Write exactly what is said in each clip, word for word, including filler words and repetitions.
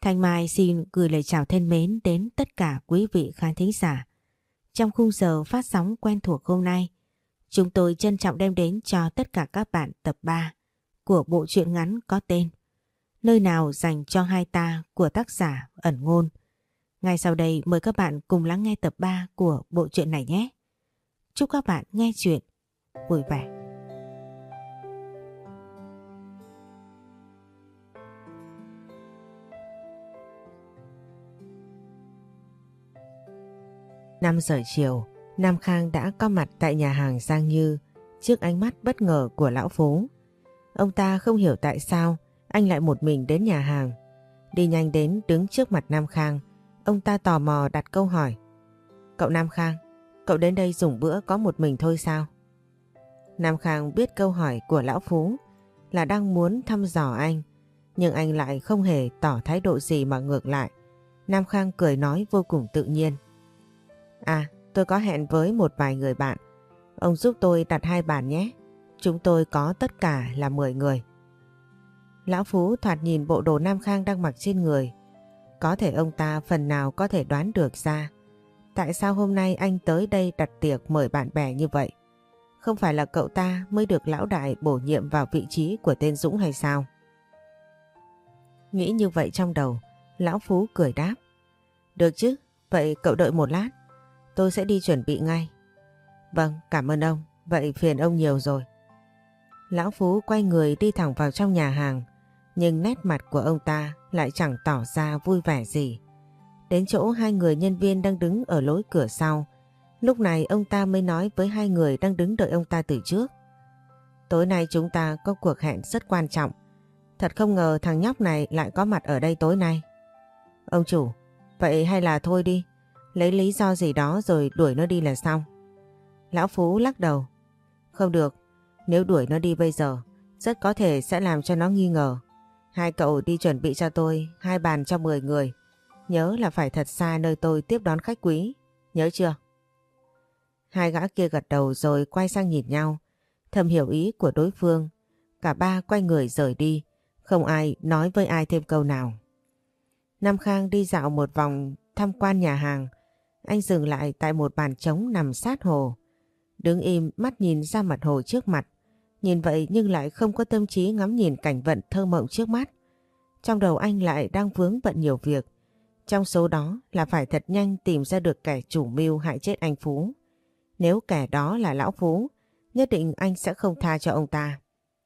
Thanh Mai xin gửi lời chào thân mến đến tất cả quý vị khán thính giả. Trong khung giờ phát sóng quen thuộc hôm nay, chúng tôi trân trọng đem đến cho tất cả các bạn tập ba của bộ truyện ngắn có tên Nơi nào dành cho hai ta của tác giả Ẩn Ngôn. Ngay sau đây mời các bạn cùng lắng nghe tập ba của bộ truyện này nhé. Chúc các bạn nghe chuyện vui vẻ. năm giờ chiều, Nam Khang đã có mặt tại nhà hàng Giang Như trước ánh mắt bất ngờ của lão Phú. Ông ta không hiểu tại sao anh lại một mình đến nhà hàng. Đi nhanh đến đứng trước mặt Nam Khang, ông ta tò mò đặt câu hỏi. Cậu Nam Khang, cậu đến đây dùng bữa có một mình thôi sao? Nam Khang biết câu hỏi của lão Phú là đang muốn thăm dò anh, nhưng anh lại không hề tỏ thái độ gì mà ngược lại. Nam Khang cười nói vô cùng tự nhiên. À, tôi có hẹn với một vài người bạn. Ông giúp tôi đặt hai bàn nhé. Chúng tôi có tất cả là mười người. Lão Phú thoạt nhìn bộ đồ Nam Khang đang mặc trên người. Có thể ông ta phần nào có thể đoán được ra tại sao hôm nay anh tới đây đặt tiệc mời bạn bè như vậy. Không phải là cậu ta mới được lão đại bổ nhiệm vào vị trí của tên Dũng hay sao? Nghĩ như vậy trong đầu, lão Phú cười đáp. Được chứ, vậy cậu đợi một lát. Tôi sẽ đi chuẩn bị ngay. Vâng, cảm ơn ông. Vậy phiền ông nhiều rồi. Lão Phú quay người đi thẳng vào trong nhà hàng. Nhưng nét mặt của ông ta lại chẳng tỏ ra vui vẻ gì. Đến chỗ hai người nhân viên đang đứng ở lối cửa sau. Lúc này ông ta mới nói với hai người đang đứng đợi ông ta từ trước. Tối nay chúng ta có cuộc hẹn rất quan trọng. Thật không ngờ thằng nhóc này lại có mặt ở đây tối nay. Ông chủ, vậy hay là thôi đi. Lấy lý do gì đó rồi đuổi nó đi là xong. Lão Phú lắc đầu. Không được, nếu đuổi nó đi bây giờ, rất có thể sẽ làm cho nó nghi ngờ. Hai cậu đi chuẩn bị cho tôi hai bàn cho mười người. Nhớ là phải thật xa nơi tôi tiếp đón khách quý. Nhớ chưa? Hai gã kia gật đầu rồi quay sang nhìn nhau. Thầm hiểu ý của đối phương. Cả ba quay người rời đi. Không ai nói với ai thêm câu nào. Nam Khang đi dạo một vòng tham quan nhà hàng. Anh dừng lại tại một bàn trống nằm sát hồ. Đứng im mắt nhìn ra mặt hồ trước mặt. Nhìn vậy nhưng lại không có tâm trí ngắm nhìn cảnh vận thơ mộng trước mắt. Trong đầu anh lại đang vướng bận nhiều việc. Trong số đó là phải thật nhanh tìm ra được kẻ chủ mưu hại chết anh Phú. Nếu kẻ đó là lão Phú, nhất định anh sẽ không tha cho ông ta.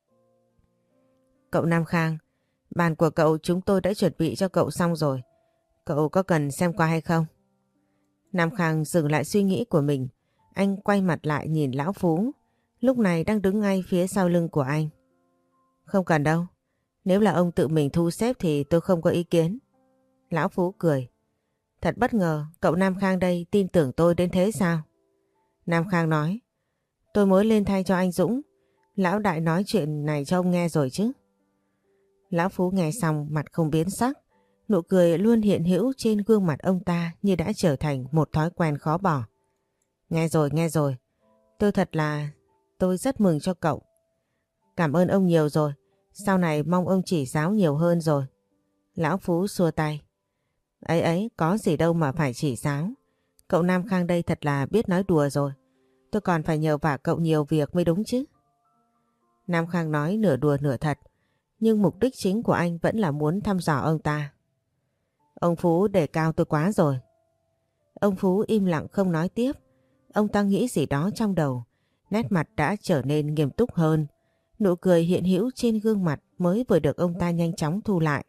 Cậu Nam Khang, bàn của cậu chúng tôi đã chuẩn bị cho cậu xong rồi. Cậu có cần xem qua hay không? Nam Khang dừng lại suy nghĩ của mình. Anh quay mặt lại nhìn lão Phú. Lúc này đang đứng ngay phía sau lưng của anh. Không cần đâu. Nếu là ông tự mình thu xếp thì tôi không có ý kiến. Lão Phú cười. Thật bất ngờ cậu Nam Khang đây tin tưởng tôi đến thế sao? Nam Khang nói. Tôi mới lên thay cho anh Dũng. Lão đại nói chuyện này cho ông nghe rồi chứ. Lão Phú nghe xong mặt không biến sắc. Nụ cười luôn hiện hữu trên gương mặt ông ta như đã trở thành một thói quen khó bỏ. Nghe rồi, nghe rồi. Tôi thật là... Tôi rất mừng cho cậu. Cảm ơn ông nhiều rồi. Sau này mong ông chỉ giáo nhiều hơn rồi. Lão Phú xua tay. Ấy ấy, có gì đâu mà phải chỉ giáo. Cậu Nam Khang đây thật là biết nói đùa rồi. Tôi còn phải nhờ vả cậu nhiều việc mới đúng chứ. Nam Khang nói nửa đùa nửa thật. Nhưng mục đích chính của anh vẫn là muốn thăm dò ông ta. Ông Phú đề cao tôi quá rồi. Ông Phú im lặng không nói tiếp. Ông ta nghĩ gì đó trong đầu. Nét mặt đã trở nên nghiêm túc hơn. Nụ cười hiện hữu trên gương mặt mới vừa được ông ta nhanh chóng thu lại.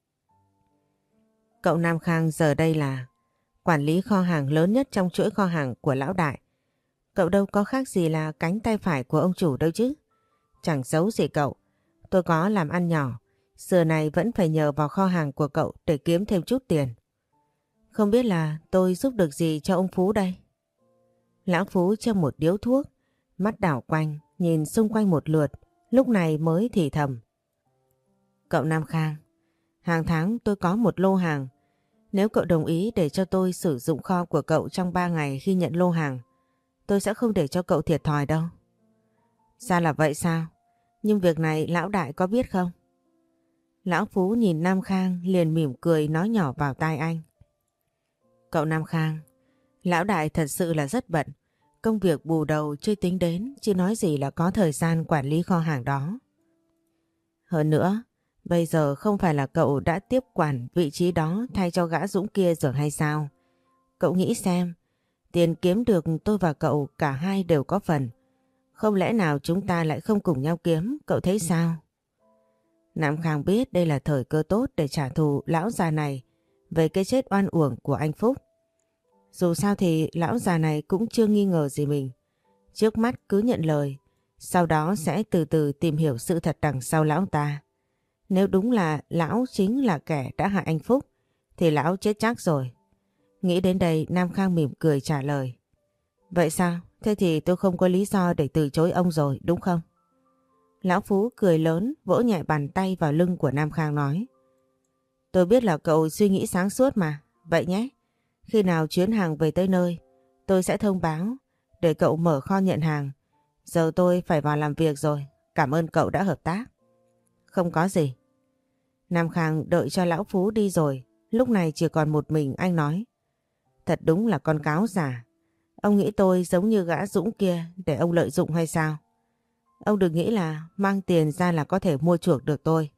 Cậu Nam Khang giờ đây là quản lý kho hàng lớn nhất trong chuỗi kho hàng của lão đại. Cậu đâu có khác gì là cánh tay phải của ông chủ đâu chứ. Chẳng giấu gì cậu. Tôi có làm ăn nhỏ. Xưa này vẫn phải nhờ vào kho hàng của cậu để kiếm thêm chút tiền. Không biết là tôi giúp được gì cho ông Phú đây? Lão Phú châm một điếu thuốc. Mắt đảo quanh, nhìn xung quanh một lượt. Lúc này mới thì thầm. Cậu Nam Khang, hàng tháng tôi có một lô hàng. Nếu cậu đồng ý để cho tôi sử dụng kho của cậu trong ba ngày khi nhận lô hàng, tôi sẽ không để cho cậu thiệt thòi đâu. Sao là vậy sao? Nhưng việc này lão đại có biết không? Lão Phú nhìn Nam Khang liền mỉm cười nói nhỏ vào tai anh. Cậu Nam Khang, lão đại thật sự là rất bận. Công việc bù đầu chưa tính đến, chứ nói gì là có thời gian quản lý kho hàng đó. Hơn nữa, bây giờ không phải là cậu đã tiếp quản vị trí đó thay cho gã Dũng kia rồi hay sao? Cậu nghĩ xem, tiền kiếm được tôi và cậu cả hai đều có phần. Không lẽ nào chúng ta lại không cùng nhau kiếm, cậu thấy sao? Nam Khang biết đây là thời cơ tốt để trả thù lão già này về cái chết oan uổng của anh Phúc. Dù sao thì lão già này cũng chưa nghi ngờ gì mình. Trước mắt cứ nhận lời, sau đó sẽ từ từ tìm hiểu sự thật đằng sau lão ta. Nếu đúng là lão chính là kẻ đã hại anh Phúc, thì lão chết chắc rồi. Nghĩ đến đây Nam Khang mỉm cười trả lời. Vậy sao? Thế thì tôi không có lý do để từ chối ông rồi, đúng không? Lão Phú cười lớn, vỗ nhẹ bàn tay vào lưng của Nam Khang nói. Tôi biết là cậu suy nghĩ sáng suốt mà, vậy nhé. Khi nào chuyến hàng về tới nơi, tôi sẽ thông báo để cậu mở kho nhận hàng. Giờ tôi phải vào làm việc rồi, cảm ơn cậu đã hợp tác. Không có gì. Nam Khang đợi cho Lão Phú đi rồi, lúc này chỉ còn một mình anh nói. Thật đúng là con cáo già. Ông nghĩ tôi giống như gã Dũng kia để ông lợi dụng hay sao? Ông đừng nghĩ là mang tiền ra là có thể mua chuộc được tôi.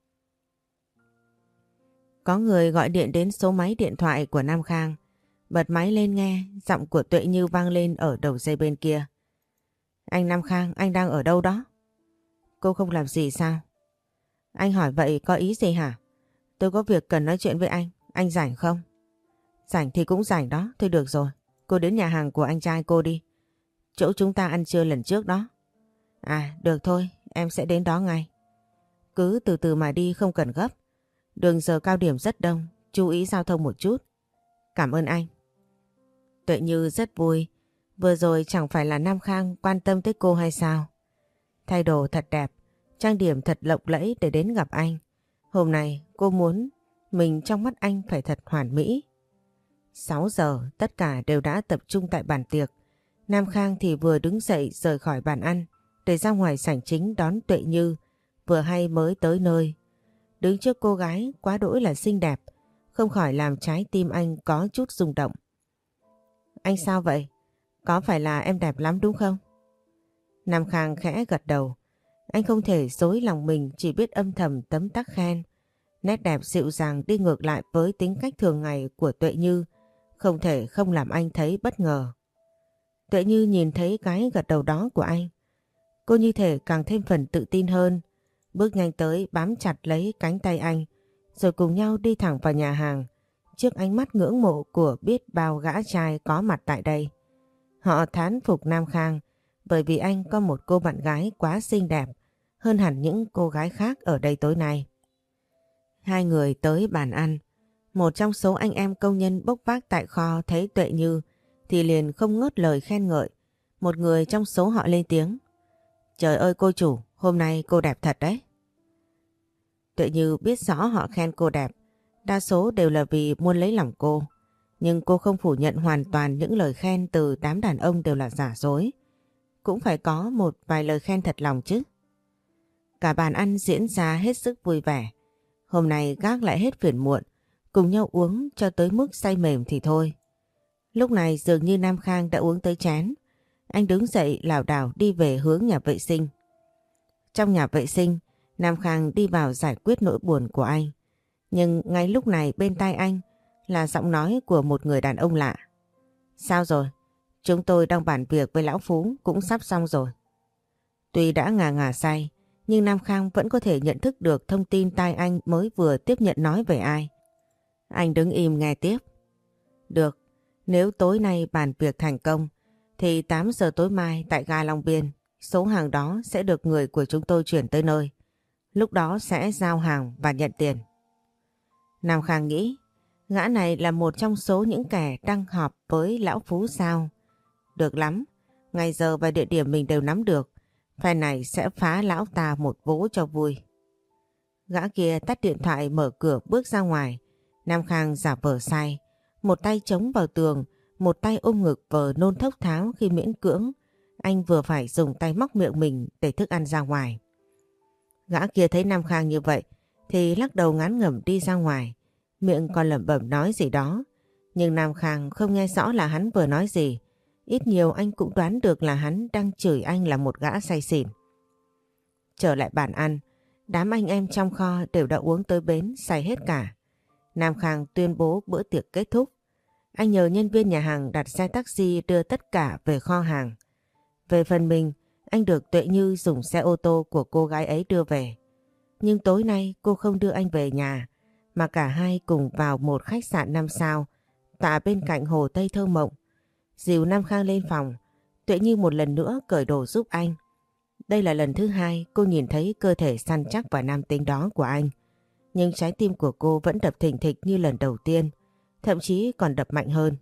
Có người gọi điện đến số máy điện thoại của Nam Khang. Bật máy lên nghe, giọng của Tuệ Như vang lên ở đầu dây bên kia. Anh Nam Khang, anh đang ở đâu đó? Cô không làm gì sao? Anh hỏi vậy có ý gì hả? Tôi có việc cần nói chuyện với anh, anh rảnh không? Rảnh thì cũng rảnh đó, thôi được rồi. Cô đến nhà hàng của anh trai cô đi. Chỗ chúng ta ăn trưa lần trước đó. À, được thôi, em sẽ đến đó ngay. Cứ từ từ mà đi, không cần gấp. Đường giờ cao điểm rất đông, chú ý giao thông một chút. Cảm ơn anh. Tuệ Như rất vui. Vừa rồi chẳng phải là Nam Khang quan tâm tới cô hay sao? Thay đồ thật đẹp, trang điểm thật lộng lẫy để đến gặp anh. Hôm nay cô muốn mình trong mắt anh phải thật hoàn mỹ. sáu giờ tất cả đều đã tập trung tại bàn tiệc. Nam Khang thì vừa đứng dậy rời khỏi bàn ăn để ra ngoài sảnh chính đón Tuệ Như vừa hay mới tới nơi. Đứng trước cô gái quá đỗi là xinh đẹp, không khỏi làm trái tim anh có chút rung động. Anh sao vậy? Có phải là em đẹp lắm đúng không? Nam Khang khẽ gật đầu. Anh không thể dối lòng mình, chỉ biết âm thầm tấm tắc khen. Nét đẹp dịu dàng đi ngược lại với tính cách thường ngày của Tuệ Như, không thể không làm anh thấy bất ngờ. Tuệ Như nhìn thấy cái gật đầu đó của anh, cô như thể càng thêm phần tự tin hơn, bước nhanh tới bám chặt lấy cánh tay anh, rồi cùng nhau đi thẳng vào nhà hàng, trước ánh mắt ngưỡng mộ của biết bao gã trai có mặt tại đây. Họ thán phục Nam Khang bởi vì anh có một cô bạn gái quá xinh đẹp hơn hẳn những cô gái khác ở đây tối nay. Hai người tới bàn ăn. Một trong số anh em công nhân bốc vác tại kho thấy Tuệ Như thì liền không ngớt lời khen ngợi. Một người trong số họ lên tiếng. Trời ơi cô chủ, hôm nay cô đẹp thật đấy. Tuệ Như biết rõ họ khen cô đẹp, đa số đều là vì muốn lấy lòng cô. Nhưng cô không phủ nhận hoàn toàn những lời khen từ đám đàn ông đều là giả dối. Cũng phải có một vài lời khen thật lòng chứ. Cả bàn ăn diễn ra hết sức vui vẻ. Hôm nay gác lại hết phiền muộn, cùng nhau uống cho tới mức say mềm thì thôi. Lúc này dường như Nam Khang đã uống tới chén. Anh đứng dậy lảo đảo đi về hướng nhà vệ sinh. Trong nhà vệ sinh, Nam Khang đi vào giải quyết nỗi buồn của anh. Nhưng ngay lúc này bên tai anh là giọng nói của một người đàn ông lạ. Sao rồi? Chúng tôi đang bàn việc với Lão Phú cũng sắp xong rồi. Tuy đã ngà ngà say, nhưng Nam Khang vẫn có thể nhận thức được thông tin tai anh mới vừa tiếp nhận nói về ai. Anh đứng im nghe tiếp. Được, nếu tối nay bàn việc thành công, thì tám giờ tối mai tại ga Long Biên, số hàng đó sẽ được người của chúng tôi chuyển tới nơi. Lúc đó sẽ giao hàng và nhận tiền. Nam Khang nghĩ, gã này là một trong số những kẻ đang họp với Lão Phú sao? Được lắm, ngày giờ và địa điểm mình đều nắm được. Phe này sẽ phá lão ta một vố cho vui. Gã kia tắt điện thoại mở cửa bước ra ngoài. Nam Khang giả vờ say, một tay chống vào tường, một tay ôm ngực vờ nôn thốc tháo khi miễn cưỡng. Anh vừa phải dùng tay móc miệng mình để thức ăn ra ngoài. Gã kia thấy Nam Khang như vậy thì lắc đầu ngán ngẩm đi ra ngoài, miệng còn lẩm bẩm nói gì đó. Nhưng Nam Khang không nghe rõ là hắn vừa nói gì. Ít nhiều anh cũng đoán được là hắn đang chửi anh là một gã say xỉn. Trở lại bàn ăn, đám anh em trong kho đều đã uống tới bến, say hết cả. Nam Khang tuyên bố bữa tiệc kết thúc. Anh nhờ nhân viên nhà hàng đặt xe taxi đưa tất cả về kho hàng. Về phần mình, anh được Tuệ Như dùng xe ô tô của cô gái ấy đưa về. Nhưng tối nay cô không đưa anh về nhà, mà cả hai cùng vào một khách sạn năm sao, tọa bên cạnh hồ Tây thơ mộng. Dìu Nam Khang lên phòng, Tuệ Như một lần nữa cởi đồ giúp anh. Đây là lần thứ hai cô nhìn thấy cơ thể săn chắc và nam tính đó của anh. Nhưng trái tim của cô vẫn đập thình thịch như lần đầu tiên, thậm chí còn đập mạnh hơn.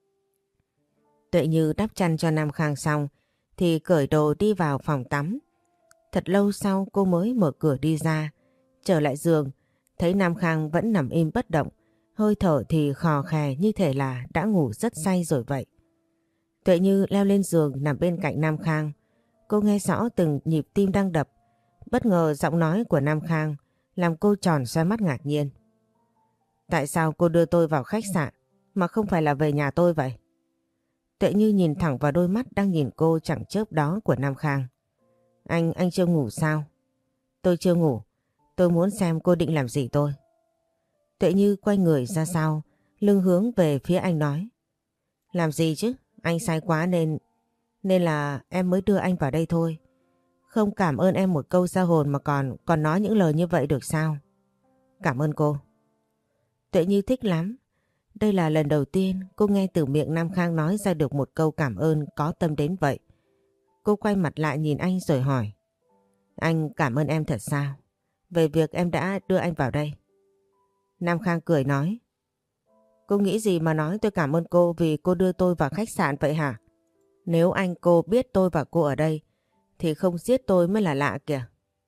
Tuệ Như đắp chăn cho Nam Khang xong thì cởi đồ đi vào phòng tắm. Thật lâu sau cô mới mở cửa đi ra, trở lại giường, thấy Nam Khang vẫn nằm im bất động, hơi thở thì khò khè như thể là đã ngủ rất say rồi vậy. Tuệ Như leo lên giường nằm bên cạnh Nam Khang. Cô nghe rõ từng nhịp tim đang đập. Bất ngờ giọng nói của Nam Khang làm cô tròn xoe mắt ngạc nhiên. Tại sao cô đưa tôi vào khách sạn mà không phải là về nhà tôi vậy? Tuệ Như nhìn thẳng vào đôi mắt đang nhìn cô chẳng chớp đó của Nam Khang. Anh, anh chưa ngủ sao? Tôi chưa ngủ. Tôi muốn xem cô định làm gì tôi. Tuệ Như quay người ra sau, lưng hướng về phía anh nói. Làm gì chứ? Anh say quá nên... Nên là em mới đưa anh vào đây thôi. Không cảm ơn em một câu ra hồn mà còn còn nói những lời như vậy được sao? Cảm ơn cô. Tuệ Như thích lắm. Đây là lần đầu tiên cô nghe từ miệng Nam Khang nói ra được một câu cảm ơn có tâm đến vậy. Cô quay mặt lại nhìn anh rồi hỏi. Anh cảm ơn em thật sao? Về việc em đã đưa anh vào đây. Nam Khang cười nói. Cô nghĩ gì mà nói tôi cảm ơn cô vì cô đưa tôi vào khách sạn vậy hả? Nếu anh cô biết tôi và cô ở đây thì không giết tôi mới là lạ kìa.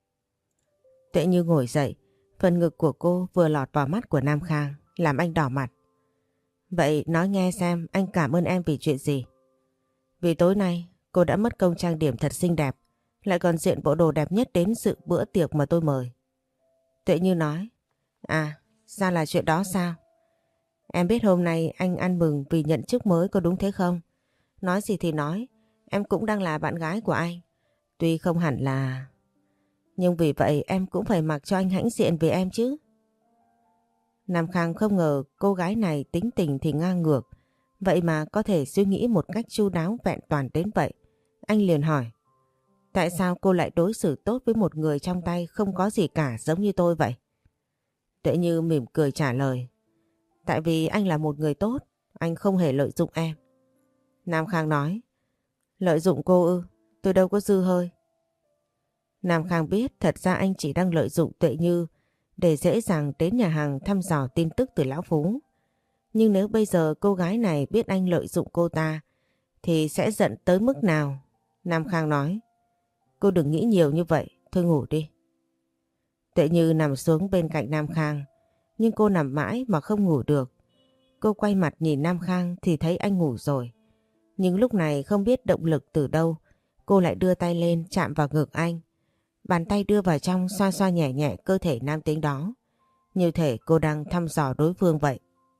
Tuệ Như ngồi dậy, phần ngực của cô vừa lọt vào mắt của Nam Khang làm anh đỏ mặt. Vậy nói nghe xem anh cảm ơn em vì chuyện gì? Vì tối nay cô đã mất công trang điểm thật xinh đẹp, lại còn diện bộ đồ đẹp nhất đến sự bữa tiệc mà tôi mời. Tuệ Như nói. À, ra là chuyện đó sao? Em biết hôm nay anh ăn mừng vì nhận chức mới có đúng thế không? Nói gì thì nói, em cũng đang là bạn gái của anh. Tuy không hẳn là... Nhưng vì vậy em cũng phải mặc cho anh hãnh diện vì em chứ. Nam Khang không ngờ cô gái này tính tình thì ngang ngược, vậy mà có thể suy nghĩ một cách chu đáo vẹn toàn đến vậy. Anh liền hỏi, tại sao cô lại đối xử tốt với một người trong tay không có gì cả giống như tôi vậy? Tuệ Như mỉm cười trả lời, tại vì anh là một người tốt, anh không hề lợi dụng em. Nam Khang nói, lợi dụng cô ư? Tôi đâu có dư hơi. Nam Khang biết thật ra anh chỉ đang lợi dụng Tuệ Như để dễ dàng đến nhà hàng thăm dò tin tức từ Lão Phú. Nhưng nếu bây giờ cô gái này biết anh lợi dụng cô ta thì sẽ giận tới mức nào? Nam Khang nói, cô đừng nghĩ nhiều như vậy, thôi ngủ đi. Tuệ Như nằm xuống bên cạnh Nam Khang, nhưng cô nằm mãi mà không ngủ được. Cô quay mặt nhìn Nam Khang thì thấy anh ngủ rồi. Nhưng lúc này không biết động lực từ đâu, cô lại đưa tay lên chạm vào ngực anh. Bàn tay đưa vào trong xoa xoa nhẹ nhẹ cơ thể nam tính đó, như thể cô đang thăm dò đối phương vậy.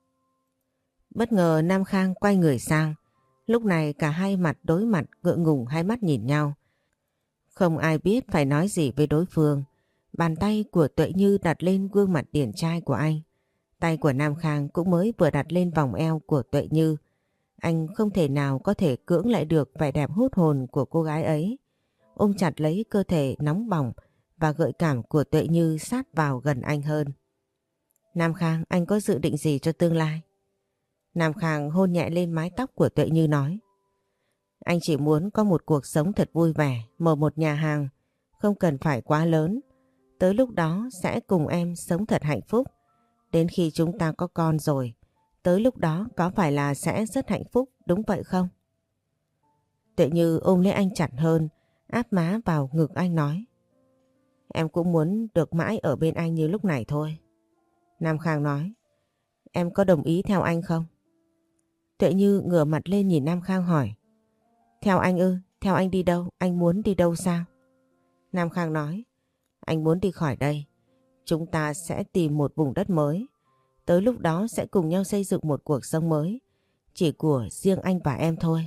Bất ngờ Nam Khang quay người sang, lúc này cả hai mặt đối mặt ngượng ngùng hai mắt nhìn nhau. Không ai biết phải nói gì với đối phương. Bàn tay của Tuệ Như đặt lên gương mặt điển trai của anh. Tay của Nam Khang cũng mới vừa đặt lên vòng eo của Tuệ Như. Anh không thể nào có thể cưỡng lại được vẻ đẹp hút hồn của cô gái ấy. Ôm chặt lấy cơ thể nóng bỏng và gợi cảm của Tuệ Như sát vào gần anh hơn. Nam Khang, anh có dự định gì cho tương lai? Nam Khang hôn nhẹ lên mái tóc của Tuệ Như nói. Anh chỉ muốn có một cuộc sống thật vui vẻ, mở một nhà hàng, không cần phải quá lớn. Tới lúc đó sẽ cùng em sống thật hạnh phúc. Đến khi chúng ta có con rồi, tới lúc đó có phải là sẽ rất hạnh phúc, đúng vậy không? Tuệ Như ôm lấy anh chặt hơn, áp má vào ngực anh nói. Em cũng muốn được mãi ở bên anh như lúc này thôi. Nam Khang nói. Em có đồng ý theo anh không? Tuệ Như ngửa mặt lên nhìn Nam Khang hỏi. Theo anh ư? Theo anh đi đâu? Anh muốn đi đâu sao? Nam Khang nói. Anh muốn đi khỏi đây. chúng ta sẽ tìm một vùng đất mới. Tới lúc đó sẽ cùng nhau xây dựng một cuộc sống mới, chỉ của riêng anh và em thôi.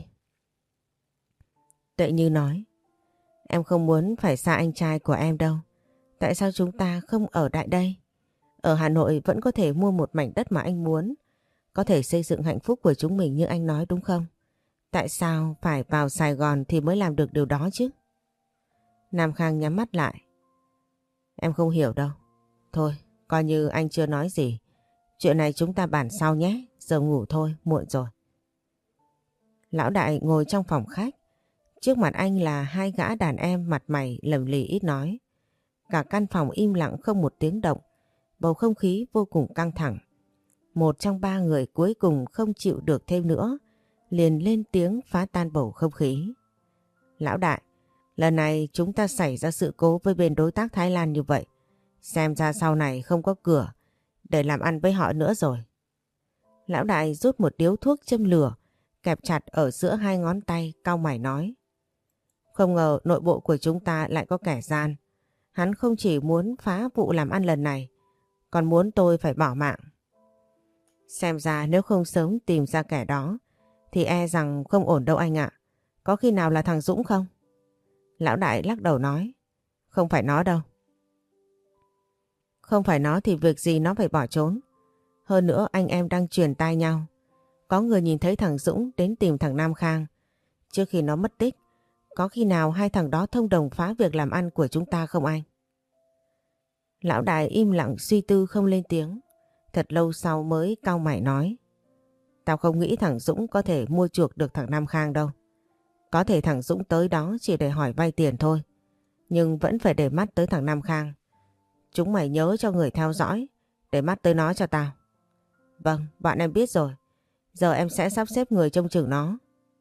Tuệ Như nói, em không muốn phải xa anh trai của em đâu. Tại sao chúng ta không ở tại đây? Ở Hà Nội vẫn có thể mua một mảnh đất mà anh muốn, có thể xây dựng hạnh phúc của chúng mình như anh nói đúng không? Tại sao phải vào Sài Gòn thì mới làm được điều đó chứ? Nam Khang nhắm mắt lại. Em không hiểu đâu. Thôi, coi như anh chưa nói gì. Chuyện này chúng ta bàn sau nhé. Giờ ngủ thôi, muộn rồi. Lão Đại ngồi trong phòng khách. Trước mặt anh là hai gã đàn em mặt mày lầm lì ít nói. Cả căn phòng im lặng không một tiếng động. Bầu không khí vô cùng căng thẳng. Một trong ba người cuối cùng không chịu được thêm nữa, liền lên tiếng phá tan bầu không khí. Lão Đại, lần này chúng ta xảy ra sự cố với bên đối tác Thái Lan như vậy. Xem ra sau này không có cửa để làm ăn với họ nữa rồi. Lão Đại rút một điếu thuốc châm lửa, kẹp chặt ở giữa hai ngón tay, cau mày nói. Không ngờ nội bộ của chúng ta lại có kẻ gian. Hắn không chỉ muốn phá vụ làm ăn lần này, còn muốn tôi phải bỏ mạng. Xem ra nếu không sớm tìm ra kẻ đó, thì e rằng không ổn đâu anh ạ. Có khi nào là thằng Dũng không? Lão Đại lắc đầu nói. Không phải nó đâu. Không phải nó thì việc gì nó phải bỏ trốn. Hơn nữa anh em đang truyền tai nhau. Có người nhìn thấy thằng Dũng đến tìm thằng Nam Khang trước khi nó mất tích. Có khi nào hai thằng đó thông đồng phá việc làm ăn của chúng ta không anh? Lão Đại im lặng suy tư không lên tiếng. Thật lâu sau mới cau mày nói. Tao không nghĩ thằng Dũng có thể mua chuộc được thằng Nam Khang đâu. Có thể thằng Dũng tới đó chỉ để hỏi vay tiền thôi. Nhưng vẫn phải để mắt tới thằng Nam Khang. Chúng mày nhớ cho người theo dõi, để mắt tới nó cho tao. Vâng, bọn em biết rồi. Giờ em sẽ sắp xếp người trông chừng nó.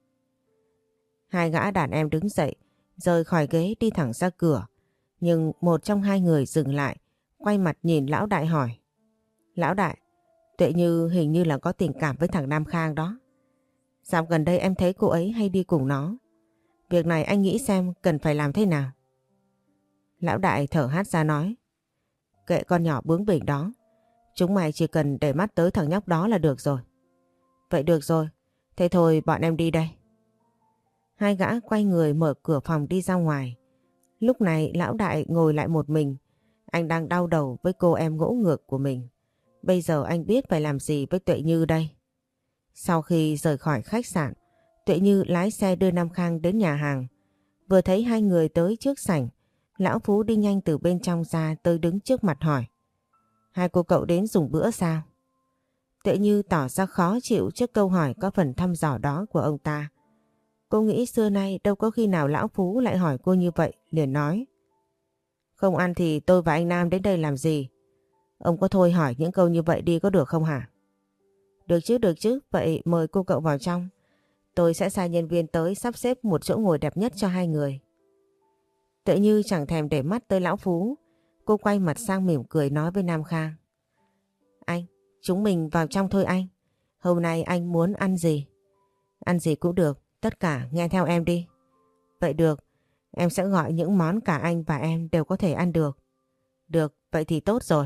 Hai gã đàn em đứng dậy, rời khỏi ghế đi thẳng ra cửa. Nhưng một trong hai người dừng lại, quay mặt nhìn Lão Đại hỏi. Lão Đại, Tuệ Như hình như là có tình cảm với thằng Nam Khang đó. Dạo gần đây em thấy cô ấy hay đi cùng nó. Việc này anh nghĩ xem cần phải làm thế nào? Lão Đại thở hắt ra nói. Kệ con nhỏ bướng bỉnh đó. Chúng mày chỉ cần để mắt tới thằng nhóc đó là được rồi. Vậy được rồi. Thế thôi bọn em đi đây. Hai gã quay người mở cửa phòng đi ra ngoài. Lúc này Lão Đại ngồi lại một mình. Anh đang đau đầu với cô em ngỗ ngược của mình. Bây giờ anh biết phải làm gì với Tuệ Như đây. Sau khi rời khỏi khách sạn, Tuệ Như lái xe đưa Nam Khang đến nhà hàng. Vừa thấy hai người tới trước sảnh, Lão Phú đi nhanh từ bên trong ra tới đứng trước mặt hỏi. Hai cô cậu đến dùng bữa sao? Tuệ Như tỏ ra khó chịu trước câu hỏi có phần thăm dò đó của ông ta. Cô nghĩ xưa nay đâu có khi nào Lão Phú lại hỏi cô như vậy, liền nói. Không ăn thì tôi và anh Nam đến đây làm gì? Ông có thôi hỏi những câu như vậy đi có được không hả? Được chứ, được chứ, vậy mời cô cậu vào trong. Tôi sẽ sai nhân viên tới sắp xếp một chỗ ngồi đẹp nhất cho hai người. Tuệ Như chẳng thèm để mắt tới Lão Phú. Cô quay mặt sang mỉm cười nói với Nam Khang. Anh, chúng mình vào trong thôi anh. Hôm nay anh muốn ăn gì? Ăn gì cũng được, tất cả nghe theo em đi. Vậy được, em sẽ gọi những món cả anh và em đều có thể ăn được. Được, vậy thì tốt rồi.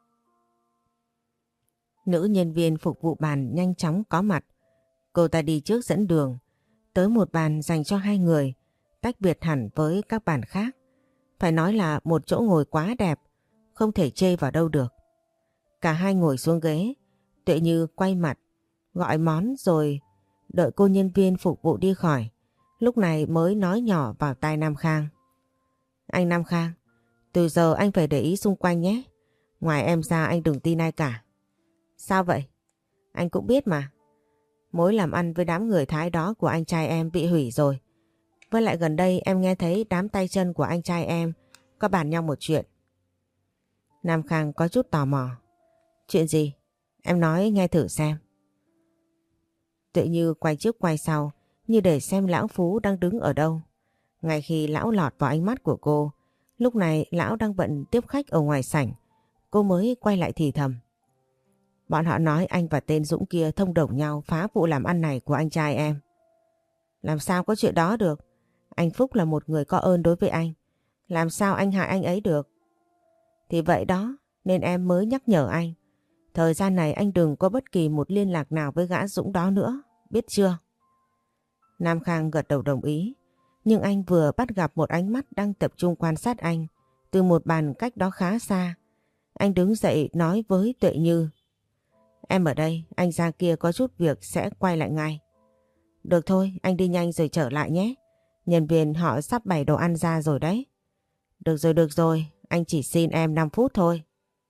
Nữ nhân viên phục vụ bàn nhanh chóng có mặt. Cô ta đi trước dẫn đường, tới một bàn dành cho hai người, tách biệt hẳn với các bàn khác. Phải nói là một chỗ ngồi quá đẹp, không thể chê vào đâu được. Cả hai ngồi xuống ghế, Tuệ Như quay mặt, gọi món rồi đợi cô nhân viên phục vụ đi khỏi. Lúc này mới nói nhỏ vào tai Nam Khang. Anh Nam Khang, từ giờ anh phải để ý xung quanh nhé. Ngoài em ra anh đừng tin ai cả. Sao vậy? Anh cũng biết mà. Mối làm ăn với đám người Thái đó của anh trai em bị hủy rồi. Với lại gần đây em nghe thấy đám tay chân của anh trai em có bàn nhau một chuyện. Nam Khang có chút tò mò. Chuyện gì? Em nói nghe thử xem. Tuệ Như quay trước quay sau như để xem Lão Phú đang đứng ở đâu. Ngay khi lão lọt vào ánh mắt của cô, lúc này lão đang bận tiếp khách ở ngoài sảnh, cô mới quay lại thì thầm. Bọn họ nói anh và tên Dũng kia thông đồng nhau phá vụ làm ăn này của anh trai em. Làm sao có chuyện đó được? Anh Phúc là một người có ơn đối với anh. Làm sao anh hại anh ấy được? Thì vậy đó, nên em mới nhắc nhở anh. Thời gian này anh đừng có bất kỳ một liên lạc nào với gã Dũng đó nữa, biết chưa? Nam Khang gật đầu đồng ý, nhưng anh vừa bắt gặp một ánh mắt đang tập trung quan sát anh từ một bàn cách đó khá xa. Anh đứng dậy nói với Tuệ Như: Em ở đây, anh ra kia có chút việc sẽ quay lại ngay. Được thôi, anh đi nhanh rồi trở lại nhé. Nhân viên họ sắp bày đồ ăn ra rồi đấy. Được rồi, được rồi, anh chỉ xin em năm phút thôi.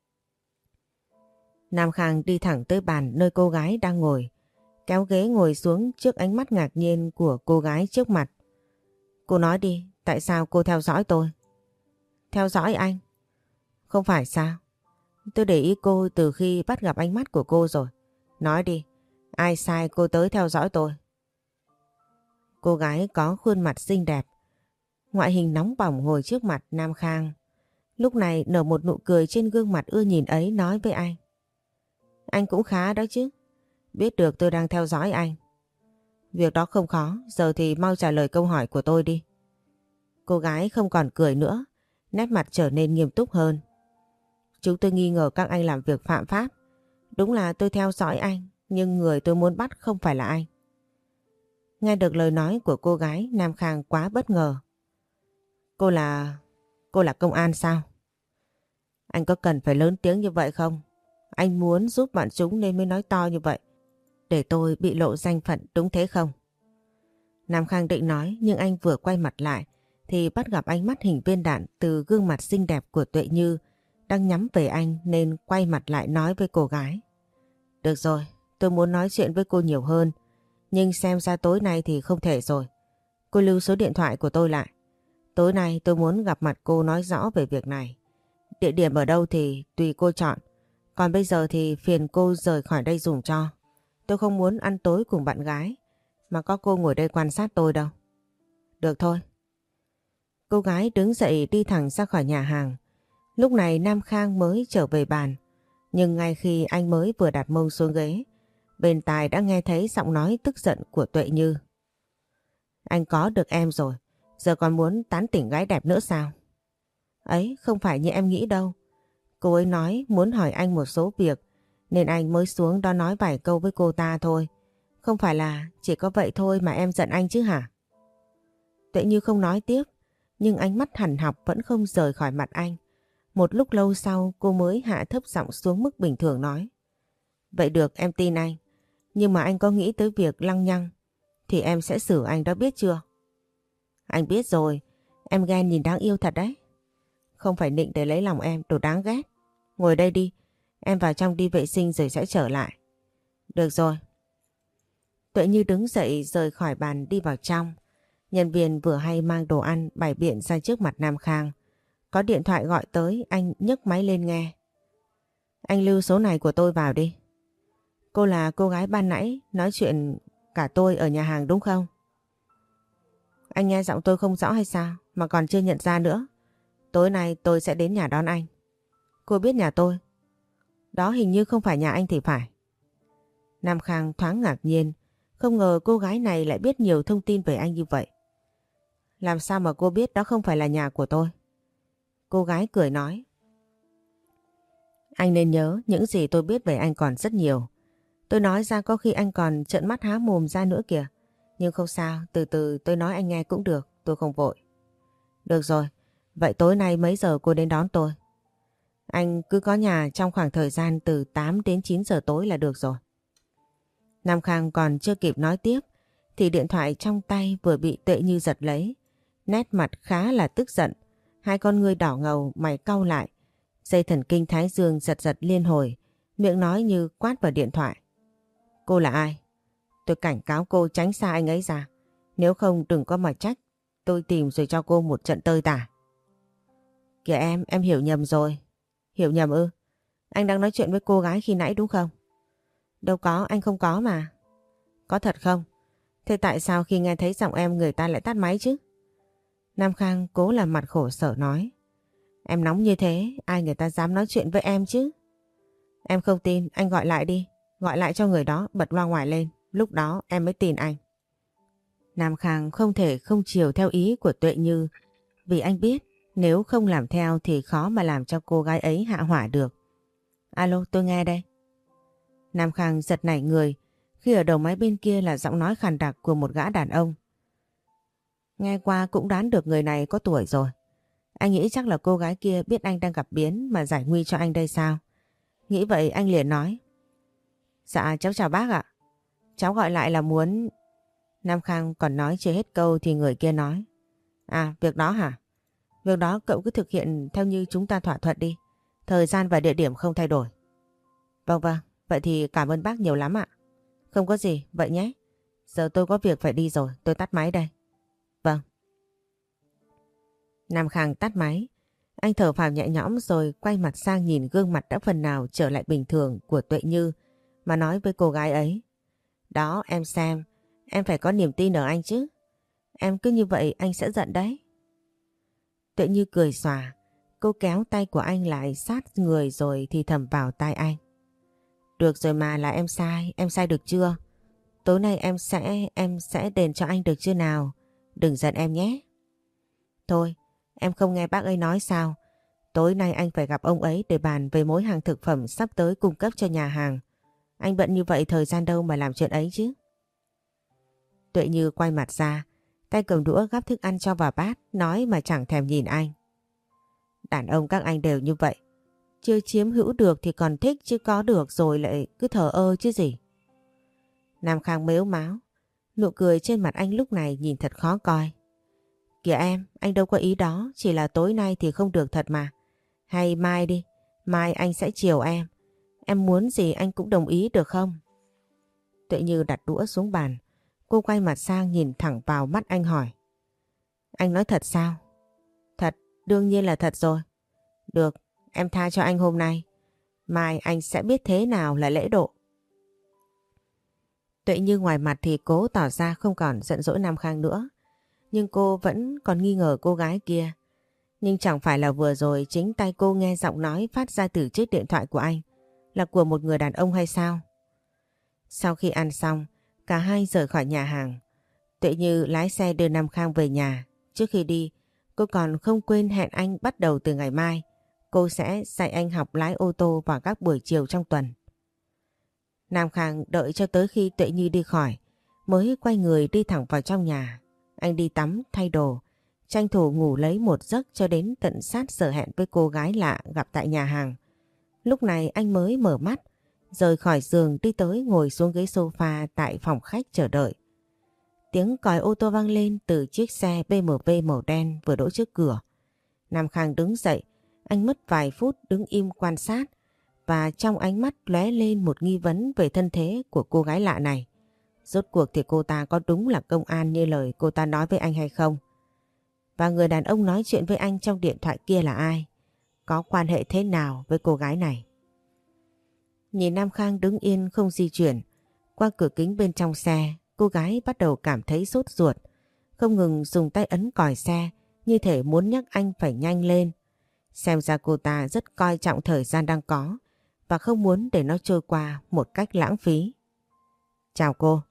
Nam Khang đi thẳng tới bàn nơi cô gái đang ngồi, kéo ghế ngồi xuống trước ánh mắt ngạc nhiên của cô gái trước mặt. Cô nói đi, tại sao cô theo dõi tôi? Theo dõi anh? Không phải sao? Tôi để ý cô từ khi bắt gặp ánh mắt của cô rồi. Nói đi, ai sai cô tới theo dõi tôi? Cô gái có khuôn mặt xinh đẹp, ngoại hình nóng bỏng ngồi trước mặt Nam Khang. Lúc này nở một nụ cười trên gương mặt ưa nhìn ấy, nói với anh: Anh cũng khá đó chứ, biết được tôi đang theo dõi anh. Việc đó không khó, giờ thì mau trả lời câu hỏi của tôi đi. Cô gái không còn cười nữa, nét mặt trở nên nghiêm túc hơn. Chúng tôi nghi ngờ các anh làm việc phạm pháp. Đúng là tôi theo dõi anh, nhưng người tôi muốn bắt không phải là anh. Nghe được lời nói của cô gái, Nam Khang quá bất ngờ. Cô là... cô là công an sao? Anh có cần phải lớn tiếng như vậy không? Anh muốn giúp bọn chúng nên mới nói to như vậy, để tôi bị lộ danh phận đúng thế không? Nam Khang định nói, nhưng anh vừa quay mặt lại thì bắt gặp ánh mắt hình viên đạn từ gương mặt xinh đẹp của Tuệ Như đang nhắm về anh, nên quay mặt lại nói với cô gái: Được rồi, tôi muốn nói chuyện với cô nhiều hơn, nhưng xem ra tối nay thì không thể rồi. Cô lưu số điện thoại của tôi lại. Tối nay tôi muốn gặp mặt cô nói rõ về việc này. Địa điểm ở đâu thì tùy cô chọn. Còn bây giờ thì phiền cô rời khỏi đây dùm cho. Tôi không muốn ăn tối cùng bạn gái mà có cô ngồi đây quan sát tôi đâu. Được thôi. Cô gái đứng dậy đi thẳng ra khỏi nhà hàng. Lúc này Nam Khang mới trở về bàn. Nhưng ngay khi anh mới vừa đặt mông xuống ghế, bên tai đã nghe thấy giọng nói tức giận của Tuệ Như. Anh có được em rồi, giờ còn muốn tán tỉnh gái đẹp nữa sao? Ấy, không phải như em nghĩ đâu. Cô ấy nói muốn hỏi anh một số việc, nên anh mới xuống đó nói vài câu với cô ta thôi. Không phải là chỉ có vậy thôi mà em giận anh chứ hả? Tuệ Như không nói tiếp, nhưng ánh mắt hằn học vẫn không rời khỏi mặt anh. Một lúc lâu sau cô mới hạ thấp giọng xuống mức bình thường nói: Vậy được, em tin anh. Nhưng mà anh có nghĩ tới việc lăng nhăng thì em sẽ xử anh đó, biết chưa? Anh biết rồi, em ghen nhìn đáng yêu thật đấy. Không phải nịnh để lấy lòng em, đồ đáng ghét. Ngồi đây đi, em vào trong đi vệ sinh rồi sẽ trở lại. Được rồi. Tuệ Như đứng dậy rời khỏi bàn đi vào trong. Nhân viên vừa hay mang đồ ăn bày biện ra trước mặt Nam Khang. Có điện thoại gọi tới, anh nhấc máy lên nghe. Anh lưu số này của tôi vào đi. Cô là cô gái ban nãy nói chuyện cả tôi ở nhà hàng đúng không? Anh nghe giọng tôi không rõ hay sao mà còn chưa nhận ra nữa. Tối nay tôi sẽ đến nhà đón anh. Cô biết nhà tôi? Đó hình như không phải nhà anh thì phải. Nam Khang thoáng ngạc nhiên, không ngờ cô gái này lại biết nhiều thông tin về anh như vậy. Làm sao mà cô biết đó không phải là nhà của tôi? Cô gái cười nói: Anh nên nhớ những gì tôi biết về anh còn rất nhiều. Tôi nói ra có khi anh còn trợn mắt há mồm ra nữa kìa. Nhưng không sao, từ từ tôi nói anh nghe cũng được, tôi không vội. Được rồi, vậy tối nay mấy giờ cô đến đón tôi? Anh cứ có nhà trong khoảng thời gian từ tám đến chín giờ tối là được rồi. Nam Khang còn chưa kịp nói tiếp thì điện thoại trong tay vừa bị Tuệ Như giật lấy. Nét mặt khá là tức giận, hai con ngươi đỏ ngầu, mày cau lại. Dây thần kinh thái dương giật giật liên hồi, miệng nói như quát vào điện thoại: Cô là ai? Tôi cảnh cáo cô tránh xa anh ấy ra. Nếu không đừng có mà trách tôi tìm rồi cho cô một trận tơi tả. Kìa em, em hiểu nhầm rồi. Hiểu nhầm ư? Anh đang nói chuyện với cô gái khi nãy đúng không? Đâu có, anh không có mà. Có thật không? Thế tại sao khi nghe thấy giọng em người ta lại tắt máy chứ? Nam Khang cố làm mặt khổ sở nói: Em nóng như thế, ai người ta dám nói chuyện với em chứ? Em không tin, anh gọi lại đi. Gọi lại cho người đó, bật loa ngoài lên. Lúc đó em mới tin anh. Nam Khang không thể không chiều theo ý của Tuệ Như, vì anh biết nếu không làm theo thì khó mà làm cho cô gái ấy hạ hỏa được. Alo, tôi nghe đây. Nam Khang giật nảy người khi ở đầu máy bên kia là giọng nói khàn đặc của một gã đàn ông. Nghe qua cũng đoán được người này có tuổi rồi. Anh nghĩ chắc là cô gái kia biết anh đang gặp biến mà giải nguy cho anh đây sao? Nghĩ vậy anh liền nói. Dạ cháu chào bác ạ. Cháu gọi lại là muốn... Nam Khang còn nói chưa hết câu thì người kia nói. À, việc đó hả? Việc đó cậu cứ thực hiện theo như chúng ta thỏa thuận đi. Thời gian và địa điểm không thay đổi. Vâng vâng, vậy thì cảm ơn bác nhiều lắm ạ. Không có gì, vậy nhé. Giờ tôi có việc phải đi rồi, tôi tắt máy đây. Vâng. Nam Khang tắt máy. Anh thở phào nhẹ nhõm rồi quay mặt sang nhìn gương mặt đã phần nào trở lại bình thường của Tuệ Như mà nói với cô gái ấy. Đó em xem, em phải có niềm tin ở anh chứ. Em cứ như vậy anh sẽ giận đấy. Tuệ Như cười xòa, cô kéo tay của anh lại sát người rồi thì thầm vào tai anh. Được rồi mà, là em sai, em sai được chưa? Tối nay em sẽ, em sẽ đền cho anh được chưa nào? Đừng giận em nhé. Thôi, em không nghe bác ấy nói sao? Tối nay anh phải gặp ông ấy để bàn về mối hàng thực phẩm sắp tới cung cấp cho nhà hàng. Anh bận như vậy thời gian đâu mà làm chuyện ấy chứ? Tuệ Như quay mặt ra, tay cầm đũa gắp thức ăn cho vào bát, nói mà chẳng thèm nhìn anh. Đàn ông các anh đều như vậy. Chưa chiếm hữu được thì còn thích, chứ có được rồi lại cứ thờ ơ chứ gì. Nam Khang mếu máo, nụ cười trên mặt anh lúc này nhìn thật khó coi. Kìa em, anh đâu có ý đó, chỉ là tối nay thì không được thật mà. Hay mai đi, mai anh sẽ chiều em. Em muốn gì anh cũng đồng ý được không? Tuệ Như đặt đũa xuống bàn, cô quay mặt sang nhìn thẳng vào mắt anh hỏi. Anh nói thật sao? Thật, đương nhiên là thật rồi. Được, em tha cho anh hôm nay. Mai anh sẽ biết thế nào là lễ độ. Tuệ Như ngoài mặt thì cố tỏ ra không còn giận dỗi Nam Khang nữa. Nhưng cô vẫn còn nghi ngờ cô gái kia. Nhưng chẳng phải là vừa rồi chính tay cô nghe giọng nói phát ra từ chiếc điện thoại của anh là của một người đàn ông hay sao? Sau khi ăn xong, cả hai rời khỏi nhà hàng. Tuệ Như lái xe đưa Nam Khang về nhà. Trước khi đi, cô còn không quên hẹn anh bắt đầu từ ngày mai. Cô sẽ dạy anh học lái ô tô vào các buổi chiều trong tuần. Nam Khang đợi cho tới khi Tuệ Như đi khỏi mới quay người đi thẳng vào trong nhà. Anh đi tắm, thay đồ, tranh thủ ngủ lấy một giấc cho đến tận sát giờ hẹn với cô gái lạ gặp tại nhà hàng. Lúc này anh mới mở mắt, rời khỏi giường đi tới ngồi xuống ghế sofa tại phòng khách chờ đợi. Tiếng còi ô tô vang lên từ chiếc xe bê em vê màu đen vừa đỗ trước cửa. Nam Khang đứng dậy, anh mất vài phút đứng im quan sát và trong ánh mắt lóe lên một nghi vấn về thân thế của cô gái lạ này. Rốt cuộc thì cô ta có đúng là công an như lời cô ta nói với anh hay không? Và người đàn ông nói chuyện với anh trong điện thoại kia là ai? Có quan hệ thế nào với cô gái này? Nhìn Nam Khang đứng yên không di chuyển, qua cửa kính bên trong xe, cô gái bắt đầu cảm thấy sốt ruột, không ngừng dùng tay ấn còi xe như thể muốn nhắc anh phải nhanh lên. Xem ra cô ta rất coi trọng thời gian đang có và không muốn để nó trôi qua một cách lãng phí. Chào cô.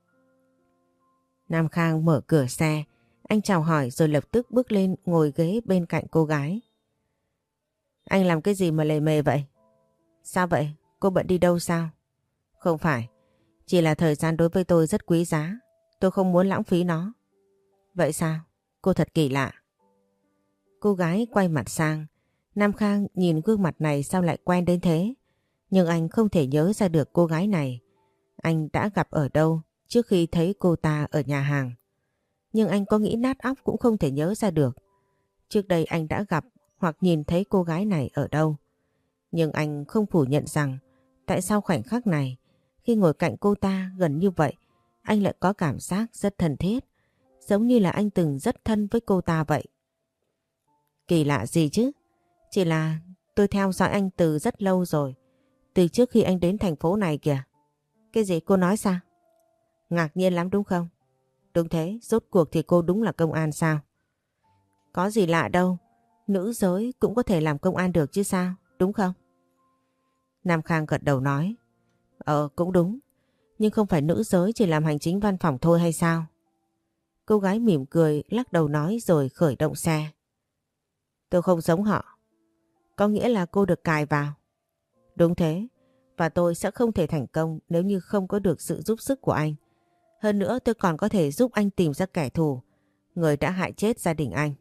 Nam Khang mở cửa xe, anh chào hỏi rồi lập tức bước lên ngồi ghế bên cạnh cô gái. Anh làm cái gì mà lề mề vậy? Sao vậy? Cô bận đi đâu sao? Không phải, chỉ là thời gian đối với tôi rất quý giá, tôi không muốn lãng phí nó. Vậy sao? Cô thật kỳ lạ. Cô gái quay mặt sang, Nam Khang nhìn gương mặt này sao lại quen đến thế, nhưng anh không thể nhớ ra được cô gái này. Anh đã gặp ở đâu trước khi thấy cô ta ở nhà hàng. Nhưng anh có nghĩ nát óc cũng không thể nhớ ra được. Trước đây anh đã gặp hoặc nhìn thấy cô gái này ở đâu. Nhưng anh không phủ nhận rằng tại sao khoảnh khắc này khi ngồi cạnh cô ta gần như vậy anh lại có cảm giác rất thân thiết, giống như là anh từng rất thân với cô ta vậy. Kỳ lạ gì chứ? Chỉ là tôi theo dõi anh từ rất lâu rồi, từ trước khi anh đến thành phố này kìa. Cái gì cô nói sao? Ngạc nhiên lắm đúng không? Đúng thế, rốt cuộc thì cô đúng là công an sao? Có gì lạ đâu, nữ giới cũng có thể làm công an được chứ sao, đúng không? Nam Khang gật đầu nói. Ờ cũng đúng, nhưng không phải nữ giới chỉ làm hành chính văn phòng thôi hay sao? Cô gái mỉm cười lắc đầu nói rồi khởi động xe. Tôi không giống họ. Có nghĩa là cô được cài vào. Đúng thế, và tôi sẽ không thể thành công nếu như không có được sự giúp sức của anh. Hơn nữa tôi còn có thể giúp anh tìm ra kẻ thù, người đã hại chết gia đình anh.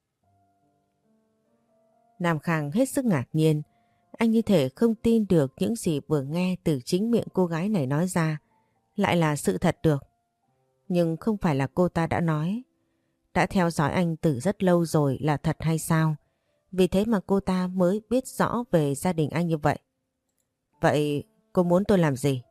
Nam Khang hết sức ngạc nhiên. Anh như thể không tin được những gì vừa nghe từ chính miệng cô gái này nói ra lại là sự thật được. Nhưng không phải là cô ta đã nói, đã theo dõi anh từ rất lâu rồi là thật hay sao? Vì thế mà cô ta mới biết rõ về gia đình anh như vậy. Vậy cô muốn tôi làm gì?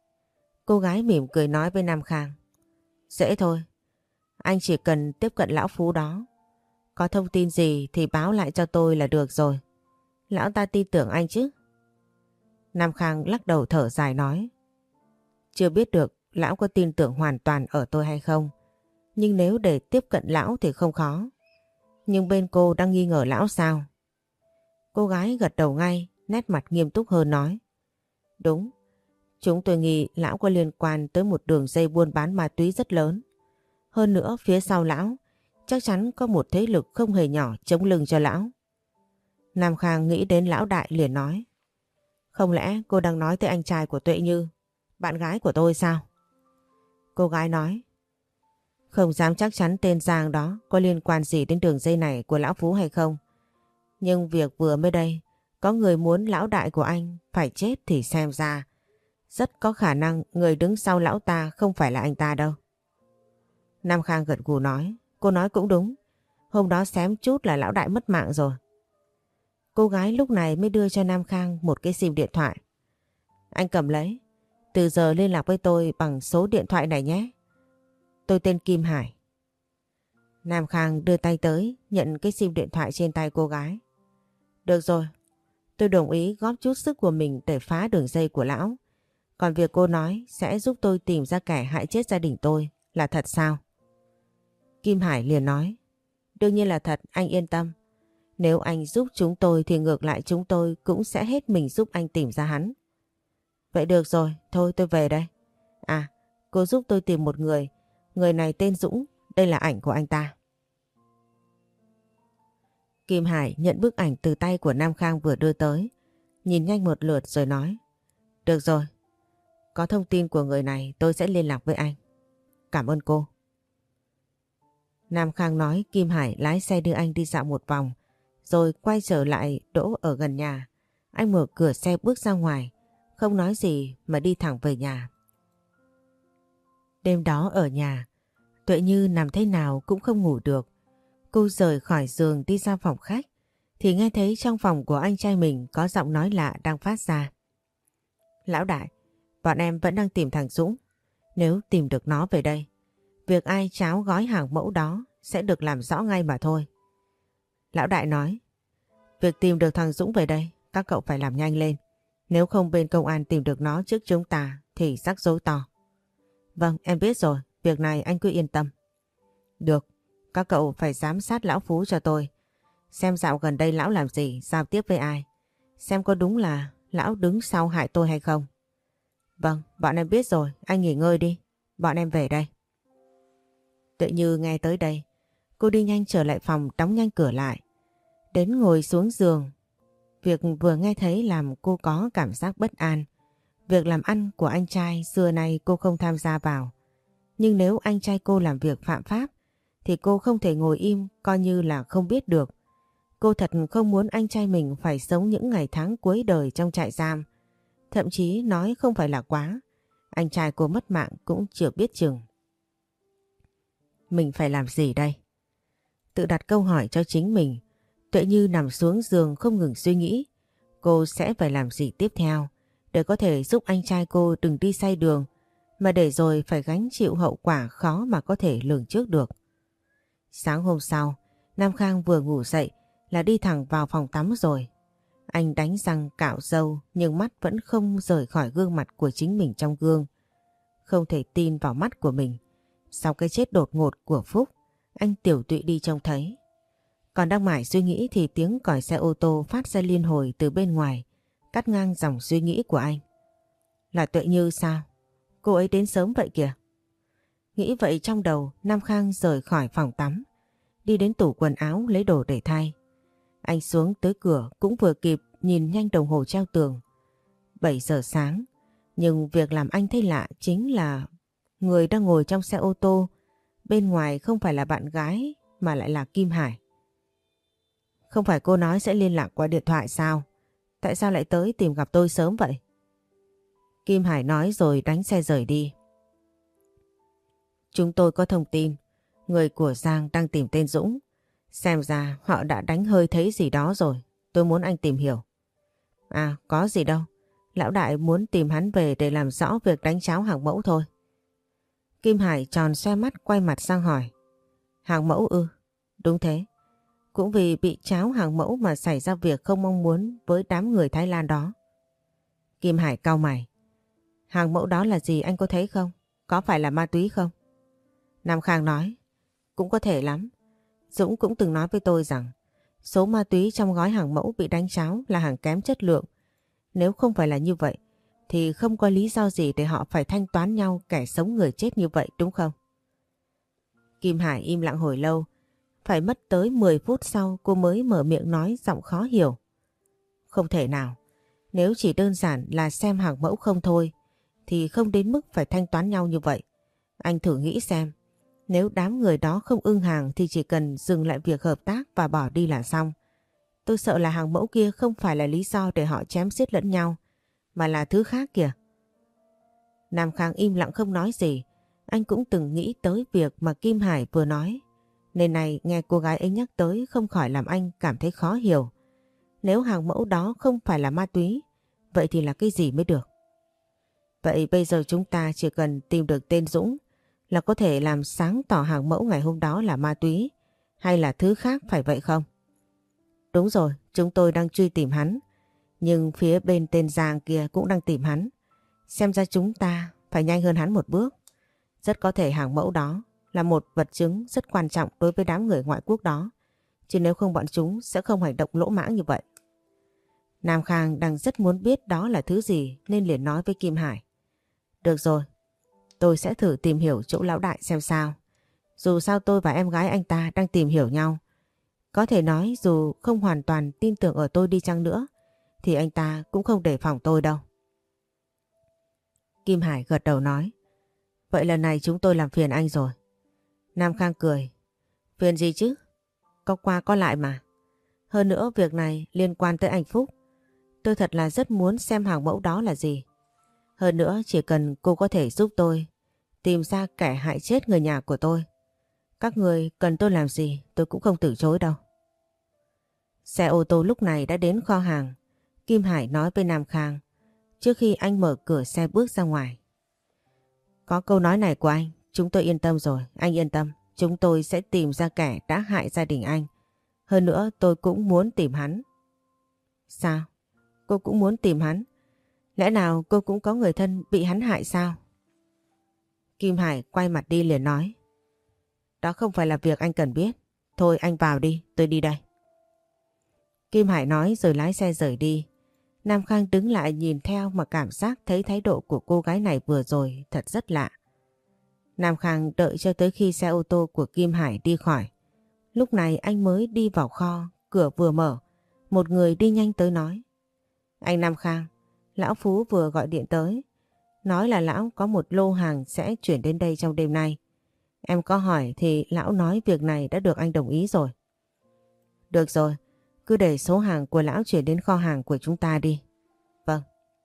Cô gái mỉm cười nói với Nam Khang. Dễ thôi, anh chỉ cần tiếp cận lão Phú đó. Có thông tin gì thì báo lại cho tôi là được rồi. Lão ta tin tưởng anh chứ? Nam Khang lắc đầu thở dài nói. Chưa biết được lão có tin tưởng hoàn toàn ở tôi hay không. Nhưng nếu để tiếp cận lão thì không khó. Nhưng bên cô đang nghi ngờ lão sao? Cô gái gật đầu ngay, nét mặt nghiêm túc hơn nói. Đúng, chúng tôi nghi lão có liên quan tới một đường dây buôn bán ma túy rất lớn. Hơn nữa phía sau lão chắc chắn có một thế lực không hề nhỏ chống lưng cho lão. Nam Khang nghĩ đến lão đại liền nói. Không lẽ cô đang nói tới anh trai của Tuệ Như, bạn gái của tôi sao? Cô gái nói. Không dám chắc chắn tên Giang đó có liên quan gì đến đường dây này của lão Phú hay không. Nhưng việc vừa mới đây, có người muốn lão đại của anh phải chết thì xem ra rất có khả năng người đứng sau lão ta không phải là anh ta đâu. Nam Khang gật gù nói. Cô nói cũng đúng. Hôm đó xém chút là lão đại mất mạng rồi. Cô gái lúc này mới đưa cho Nam Khang một cái sim điện thoại. Anh cầm lấy. Từ giờ liên lạc với tôi bằng số điện thoại này nhé. Tôi tên Kim Hải. Nam Khang đưa tay tới nhận cái sim điện thoại trên tay cô gái. Được rồi. Tôi đồng ý góp chút sức của mình để phá đường dây của lão. Còn việc cô nói sẽ giúp tôi tìm ra kẻ hại chết gia đình tôi là thật sao? Kim Hải liền nói. Đương nhiên là thật, anh yên tâm. Nếu anh giúp chúng tôi thì ngược lại chúng tôi cũng sẽ hết mình giúp anh tìm ra hắn. Vậy được rồi, thôi tôi về đây. À, cô giúp tôi tìm một người. Người này tên Dũng, đây là ảnh của anh ta. Kim Hải nhận bức ảnh từ tay của Nam Khang vừa đưa tới. Nhìn nhanh một lượt rồi nói. Được rồi, có thông tin của người này tôi sẽ liên lạc với anh. Cảm ơn cô. Nam Khang nói Kim Hải lái xe đưa anh đi dạo một vòng, rồi quay trở lại đỗ ở gần nhà. Anh mở cửa xe bước ra ngoài, không nói gì mà đi thẳng về nhà. Đêm đó ở nhà, Tuệ Như nằm thế nào cũng không ngủ được. Cô rời khỏi giường đi ra phòng khách, thì nghe thấy trong phòng của anh trai mình có giọng nói lạ đang phát ra. Lão đại, bọn em vẫn đang tìm thằng Dũng. Nếu tìm được nó về đây, việc ai cháo gói hàng mẫu đó sẽ được làm rõ ngay mà thôi. Lão đại nói, việc tìm được thằng Dũng về đây, các cậu phải làm nhanh lên. Nếu không bên công an tìm được nó trước chúng ta thì rắc rối to. Vâng, em biết rồi, việc này anh cứ yên tâm. Được, các cậu phải giám sát lão Phú cho tôi. Xem dạo gần đây lão làm gì, giao tiếp với ai. Xem có đúng là lão đứng sau hại tôi hay không. Vâng, bọn em biết rồi, anh nghỉ ngơi đi. Bọn em về đây. Tuệ Như nghe tới đây, cô đi nhanh trở lại phòng đóng nhanh cửa lại. Đến ngồi xuống giường. Việc vừa nghe thấy làm cô có cảm giác bất an. Việc làm ăn của anh trai xưa nay cô không tham gia vào. Nhưng nếu anh trai cô làm việc phạm pháp thì cô không thể ngồi im coi như là không biết được. Cô thật không muốn anh trai mình phải sống những ngày tháng cuối đời trong trại giam. Thậm chí nói không phải là quá, anh trai cô mất mạng cũng chưa biết chừng. Mình phải làm gì đây? Tự đặt câu hỏi cho chính mình. Tuệ Như nằm xuống giường không ngừng suy nghĩ. Cô sẽ phải làm gì tiếp theo để có thể giúp anh trai cô đừng đi sai đường mà để rồi phải gánh chịu hậu quả khó mà có thể lường trước được. Sáng hôm sau, Nam Khang vừa ngủ dậy là đi thẳng vào phòng tắm rồi. Anh đánh răng cạo râu nhưng mắt vẫn không rời khỏi gương mặt của chính mình trong gương. Không thể tin vào mắt của mình. Sau cái chết đột ngột của Phúc, anh tiểu tụy đi trông thấy. Còn đang mải suy nghĩ thì tiếng còi xe ô tô phát ra liên hồi từ bên ngoài, cắt ngang dòng suy nghĩ của anh. Là Tuệ Như sao? Cô ấy đến sớm vậy kìa. Nghĩ vậy trong đầu, Nam Khang rời khỏi phòng tắm, đi đến tủ quần áo lấy đồ để thay. Anh xuống tới cửa cũng vừa kịp nhìn nhanh đồng hồ treo tường. bảy giờ sáng. Nhưng việc làm anh thấy lạ chính là người đang ngồi trong xe ô tô bên ngoài không phải là bạn gái mà lại là Kim Hải. Không phải cô nói sẽ liên lạc qua điện thoại sao? Tại sao lại tới tìm gặp tôi sớm vậy? Kim Hải nói rồi đánh xe rời đi. Chúng tôi có thông tin, người của Giang đang tìm tên Dũng. Xem ra họ đã đánh hơi thấy gì đó rồi. Tôi muốn anh tìm hiểu. À, có gì đâu. Lão đại muốn tìm hắn về để làm rõ việc đánh cháo hàng mẫu thôi. Kim Hải tròn xoe mắt quay mặt sang hỏi. Hàng mẫu ư? Đúng thế. Cũng vì bị cháo hàng mẫu mà xảy ra việc không mong muốn với đám người Thái Lan đó. Kim Hải cau mày. Hàng mẫu đó là gì anh có thấy không? Có phải là ma túy không? Nam Khang nói. Cũng có thể lắm. Dũng cũng từng nói với tôi rằng số ma túy trong gói hàng mẫu bị đánh cháo là hàng kém chất lượng. Nếu không phải là như vậy thì không có lý do gì để họ phải thanh toán nhau kẻ sống người chết như vậy đúng không? Kim Hải im lặng hồi lâu. Phải mất tới mười phút sau cô mới mở miệng nói giọng khó hiểu. Không thể nào. Nếu chỉ đơn giản là xem hàng mẫu không thôi thì không đến mức phải thanh toán nhau như vậy. Anh thử nghĩ xem. Nếu đám người đó không ưng hàng thì chỉ cần dừng lại việc hợp tác và bỏ đi là xong. Tôi sợ là hàng mẫu kia không phải là lý do để họ chém giết lẫn nhau, mà là thứ khác kìa. Nam Khang im lặng không nói gì. Anh cũng từng nghĩ tới việc mà Kim Hải vừa nói. Nên này nghe cô gái ấy nhắc tới không khỏi làm anh cảm thấy khó hiểu. Nếu hàng mẫu đó không phải là ma túy, vậy thì là cái gì mới được? Vậy bây giờ chúng ta chỉ cần tìm được tên Dũng là có thể làm sáng tỏ hàng mẫu ngày hôm đó là ma túy hay là thứ khác phải vậy không? Đúng rồi, chúng tôi đang truy tìm hắn. Nhưng phía bên tên Giang kia cũng đang tìm hắn. Xem ra chúng ta phải nhanh hơn hắn một bước. Rất có thể hàng mẫu đó là một vật chứng rất quan trọng đối với đám người ngoại quốc đó. Chứ nếu không bọn chúng sẽ không hành động lỗ mãng như vậy. Nam Khang đang rất muốn biết đó là thứ gì nên liền nói với Kim Hải. Được rồi, tôi sẽ thử tìm hiểu chỗ lão đại xem sao. Dù sao tôi và em gái anh ta đang tìm hiểu nhau. Có thể nói dù không hoàn toàn tin tưởng ở tôi đi chăng nữa thì anh ta cũng không đề phòng tôi đâu. Kim Hải gật đầu nói. Vậy lần này chúng tôi làm phiền anh rồi. Nam Khang cười. Phiền gì chứ? Có qua có lại mà. Hơn nữa việc này liên quan tới anh Phúc. Tôi thật là rất muốn xem hàng mẫu đó là gì. Hơn nữa chỉ cần cô có thể giúp tôi tìm ra kẻ hại chết người nhà của tôi. Các người cần tôi làm gì tôi cũng không từ chối đâu. Xe ô tô lúc này đã đến kho hàng. Kim Hải nói với Nam Khang trước khi anh mở cửa xe bước ra ngoài. Có câu nói này của anh, chúng tôi yên tâm rồi, anh yên tâm. Chúng tôi sẽ tìm ra kẻ đã hại gia đình anh. Hơn nữa tôi cũng muốn tìm hắn. Sao? Cô cũng muốn tìm hắn? Lẽ nào cô cũng có người thân bị hắn hại sao? Kim Hải quay mặt đi liền nói. Đó không phải là việc anh cần biết. Thôi anh vào đi, tôi đi đây. Kim Hải nói rồi lái xe rời đi. Nam Khang đứng lại nhìn theo mà cảm giác thấy thái độ của cô gái này vừa rồi thật rất lạ. Nam Khang đợi cho tới khi xe ô tô của Kim Hải đi khỏi. Lúc này anh mới đi vào kho, cửa vừa mở. Một người đi nhanh tới nói. Anh Nam Khang, lão Phú vừa gọi điện tới. Nói là lão có một lô hàng sẽ chuyển đến đây trong đêm nay. Em có hỏi thì lão nói việc này đã được anh đồng ý rồi. Được rồi, cứ để số hàng của lão chuyển đến kho hàng của chúng ta đi. Vâng.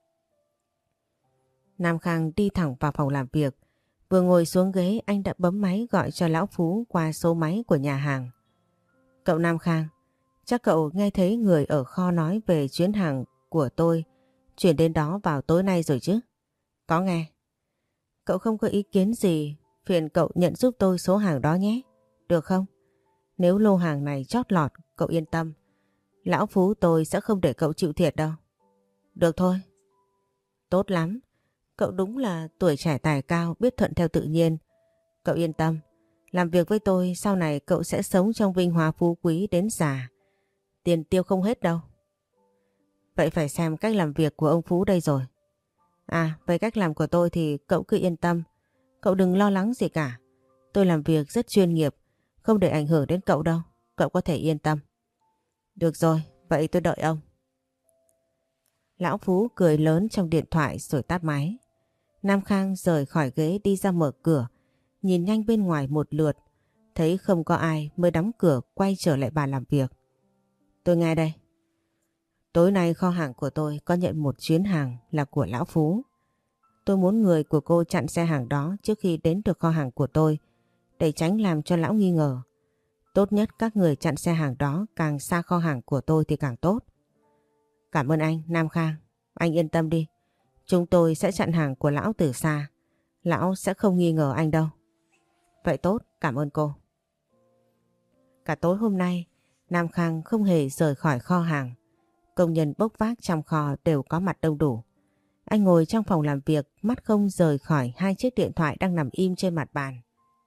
Nam Khang đi thẳng vào phòng làm việc. Vừa ngồi xuống ghế anh đã bấm máy gọi cho lão Phú qua số máy của nhà hàng. Cậu Nam Khang, chắc cậu nghe thấy người ở kho nói về chuyến hàng của tôi chuyển đến đó vào tối nay rồi chứ? Có nghe. Cậu không có ý kiến gì, phiền cậu nhận giúp tôi số hàng đó nhé. Được không? Nếu lô hàng này chót lọt, cậu yên tâm. Lão Phú tôi sẽ không để cậu chịu thiệt đâu. Được thôi. Tốt lắm. Cậu đúng là tuổi trẻ tài cao, biết thuận theo tự nhiên. Cậu yên tâm. Làm việc với tôi sau này cậu sẽ sống trong vinh hoa phú quý đến già. Tiền tiêu không hết đâu. Vậy phải xem cách làm việc của ông Phú đây rồi. À, về cách làm của tôi thì cậu cứ yên tâm. Cậu đừng lo lắng gì cả. Tôi làm việc rất chuyên nghiệp, không để ảnh hưởng đến cậu đâu. Cậu có thể yên tâm. Được rồi, vậy tôi đợi ông. Lão Phú cười lớn trong điện thoại rồi tắt máy. Nam Khang rời khỏi ghế đi ra mở cửa, nhìn nhanh bên ngoài một lượt, thấy không có ai mới đóng cửa quay trở lại bàn làm việc. Tôi nghe đây. Tối nay kho hàng của tôi có nhận một chuyến hàng là của Lão Phú. Tôi muốn người của cô chặn xe hàng đó trước khi đến được kho hàng của tôi để tránh làm cho Lão nghi ngờ. Tốt nhất các người chặn xe hàng đó càng xa kho hàng của tôi thì càng tốt. Cảm ơn anh, Nam Khang. Anh yên tâm đi. Chúng tôi sẽ chặn hàng của Lão từ xa. Lão sẽ không nghi ngờ anh đâu. Vậy tốt, cảm ơn cô. Cả tối hôm nay, Nam Khang không hề rời khỏi kho hàng. Công nhân bốc vác trong kho đều có mặt đông đủ. Anh ngồi trong phòng làm việc, mắt không rời khỏi hai chiếc điện thoại đang nằm im trên mặt bàn.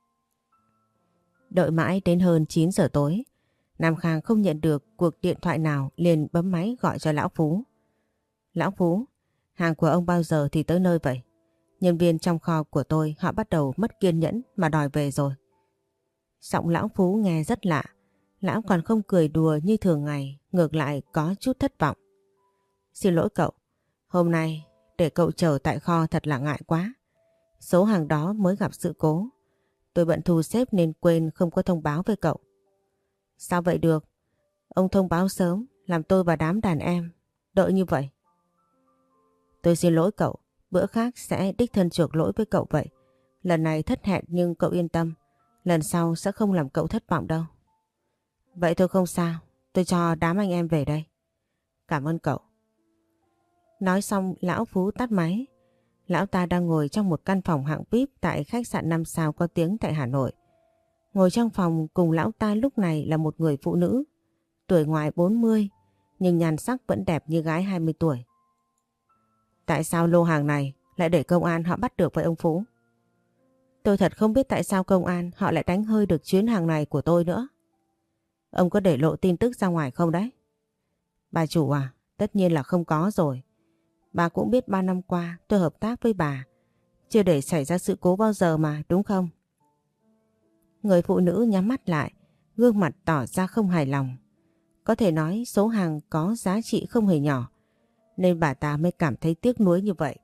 Đợi mãi đến hơn chín giờ tối, Nam Khang không nhận được cuộc điện thoại nào liền bấm máy gọi cho Lão Phú. Lão Phú, hàng của ông bao giờ thì tới nơi vậy? Nhân viên trong kho của tôi họ bắt đầu mất kiên nhẫn mà đòi về rồi. Giọng Lão Phú nghe rất lạ. Lão còn không cười đùa như thường ngày, ngược lại có chút thất vọng. Xin lỗi cậu, hôm nay để cậu chờ tại kho thật là ngại quá. Số hàng đó mới gặp sự cố. Tôi bận thu xếp nên quên không có thông báo với cậu. Sao vậy được? Ông thông báo sớm, làm tôi và đám đàn em đợi như vậy. Tôi xin lỗi cậu, bữa khác sẽ đích thân chuộc lỗi với cậu vậy. Lần này thất hẹn nhưng cậu yên tâm, lần sau sẽ không làm cậu thất vọng đâu. Vậy thôi không sao, tôi cho đám anh em về đây. Cảm ơn cậu. Nói xong Lão Phú tắt máy. Lão ta đang ngồi trong một căn phòng hạng vi ai pi tại khách sạn năm sao có tiếng tại Hà Nội. Ngồi trong phòng cùng lão ta lúc này là một người phụ nữ, tuổi ngoài bốn mươi, nhưng nhan sắc vẫn đẹp như gái hai mươi tuổi. Tại sao lô hàng này lại để công an họ bắt được với ông Phú? Tôi thật không biết tại sao công an họ lại đánh hơi được chuyến hàng này của tôi nữa. Ông có để lộ tin tức ra ngoài không đấy? Bà chủ à, tất nhiên là không có rồi. Bà cũng biết ba năm qua tôi hợp tác với bà, chưa để xảy ra sự cố bao giờ mà, đúng không? Người phụ nữ nhắm mắt lại, gương mặt tỏ ra không hài lòng. Có thể nói số hàng có giá trị không hề nhỏ, nên bà ta mới cảm thấy tiếc nuối như vậy.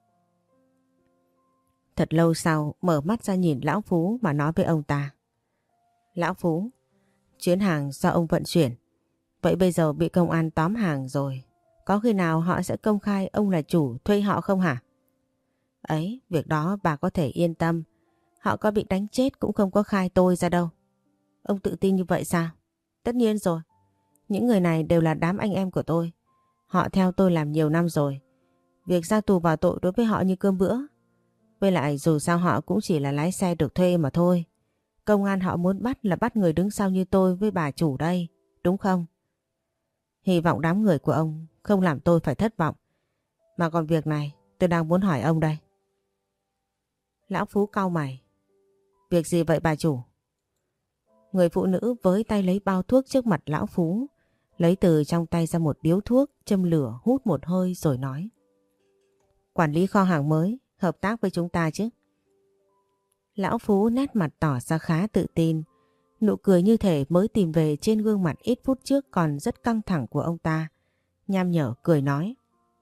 Thật lâu sau mở mắt ra nhìn Lão Phú mà nói với ông ta. Lão Phú, chuyến hàng do ông vận chuyển, vậy bây giờ bị công an tóm hàng rồi. Có khi nào họ sẽ công khai ông là chủ thuê họ không hả? Ấy, việc đó bà có thể yên tâm. Họ có bị đánh chết cũng không có khai tôi ra đâu. Ông tự tin như vậy sao? Tất nhiên rồi. Những người này đều là đám anh em của tôi. Họ theo tôi làm nhiều năm rồi. Việc ra tù vào tội đối với họ như cơm bữa. Với lại dù sao họ cũng chỉ là lái xe được thuê mà thôi. Công an họ muốn bắt là bắt người đứng sau như tôi với bà chủ đây, đúng không? Hy vọng đám người của ông không làm tôi phải thất vọng. Mà còn việc này tôi đang muốn hỏi ông đây. Lão Phú cau mày. Việc gì vậy bà chủ? Người phụ nữ với tay lấy bao thuốc trước mặt Lão Phú, lấy từ trong tay ra một điếu thuốc, châm lửa hút một hơi rồi nói. Quản lý kho hàng mới, hợp tác với chúng ta chứ? Lão Phú nét mặt tỏ ra khá tự tin, nụ cười như thể mới tìm về trên gương mặt ít phút trước còn rất căng thẳng của ông ta. Nham nhở cười nói.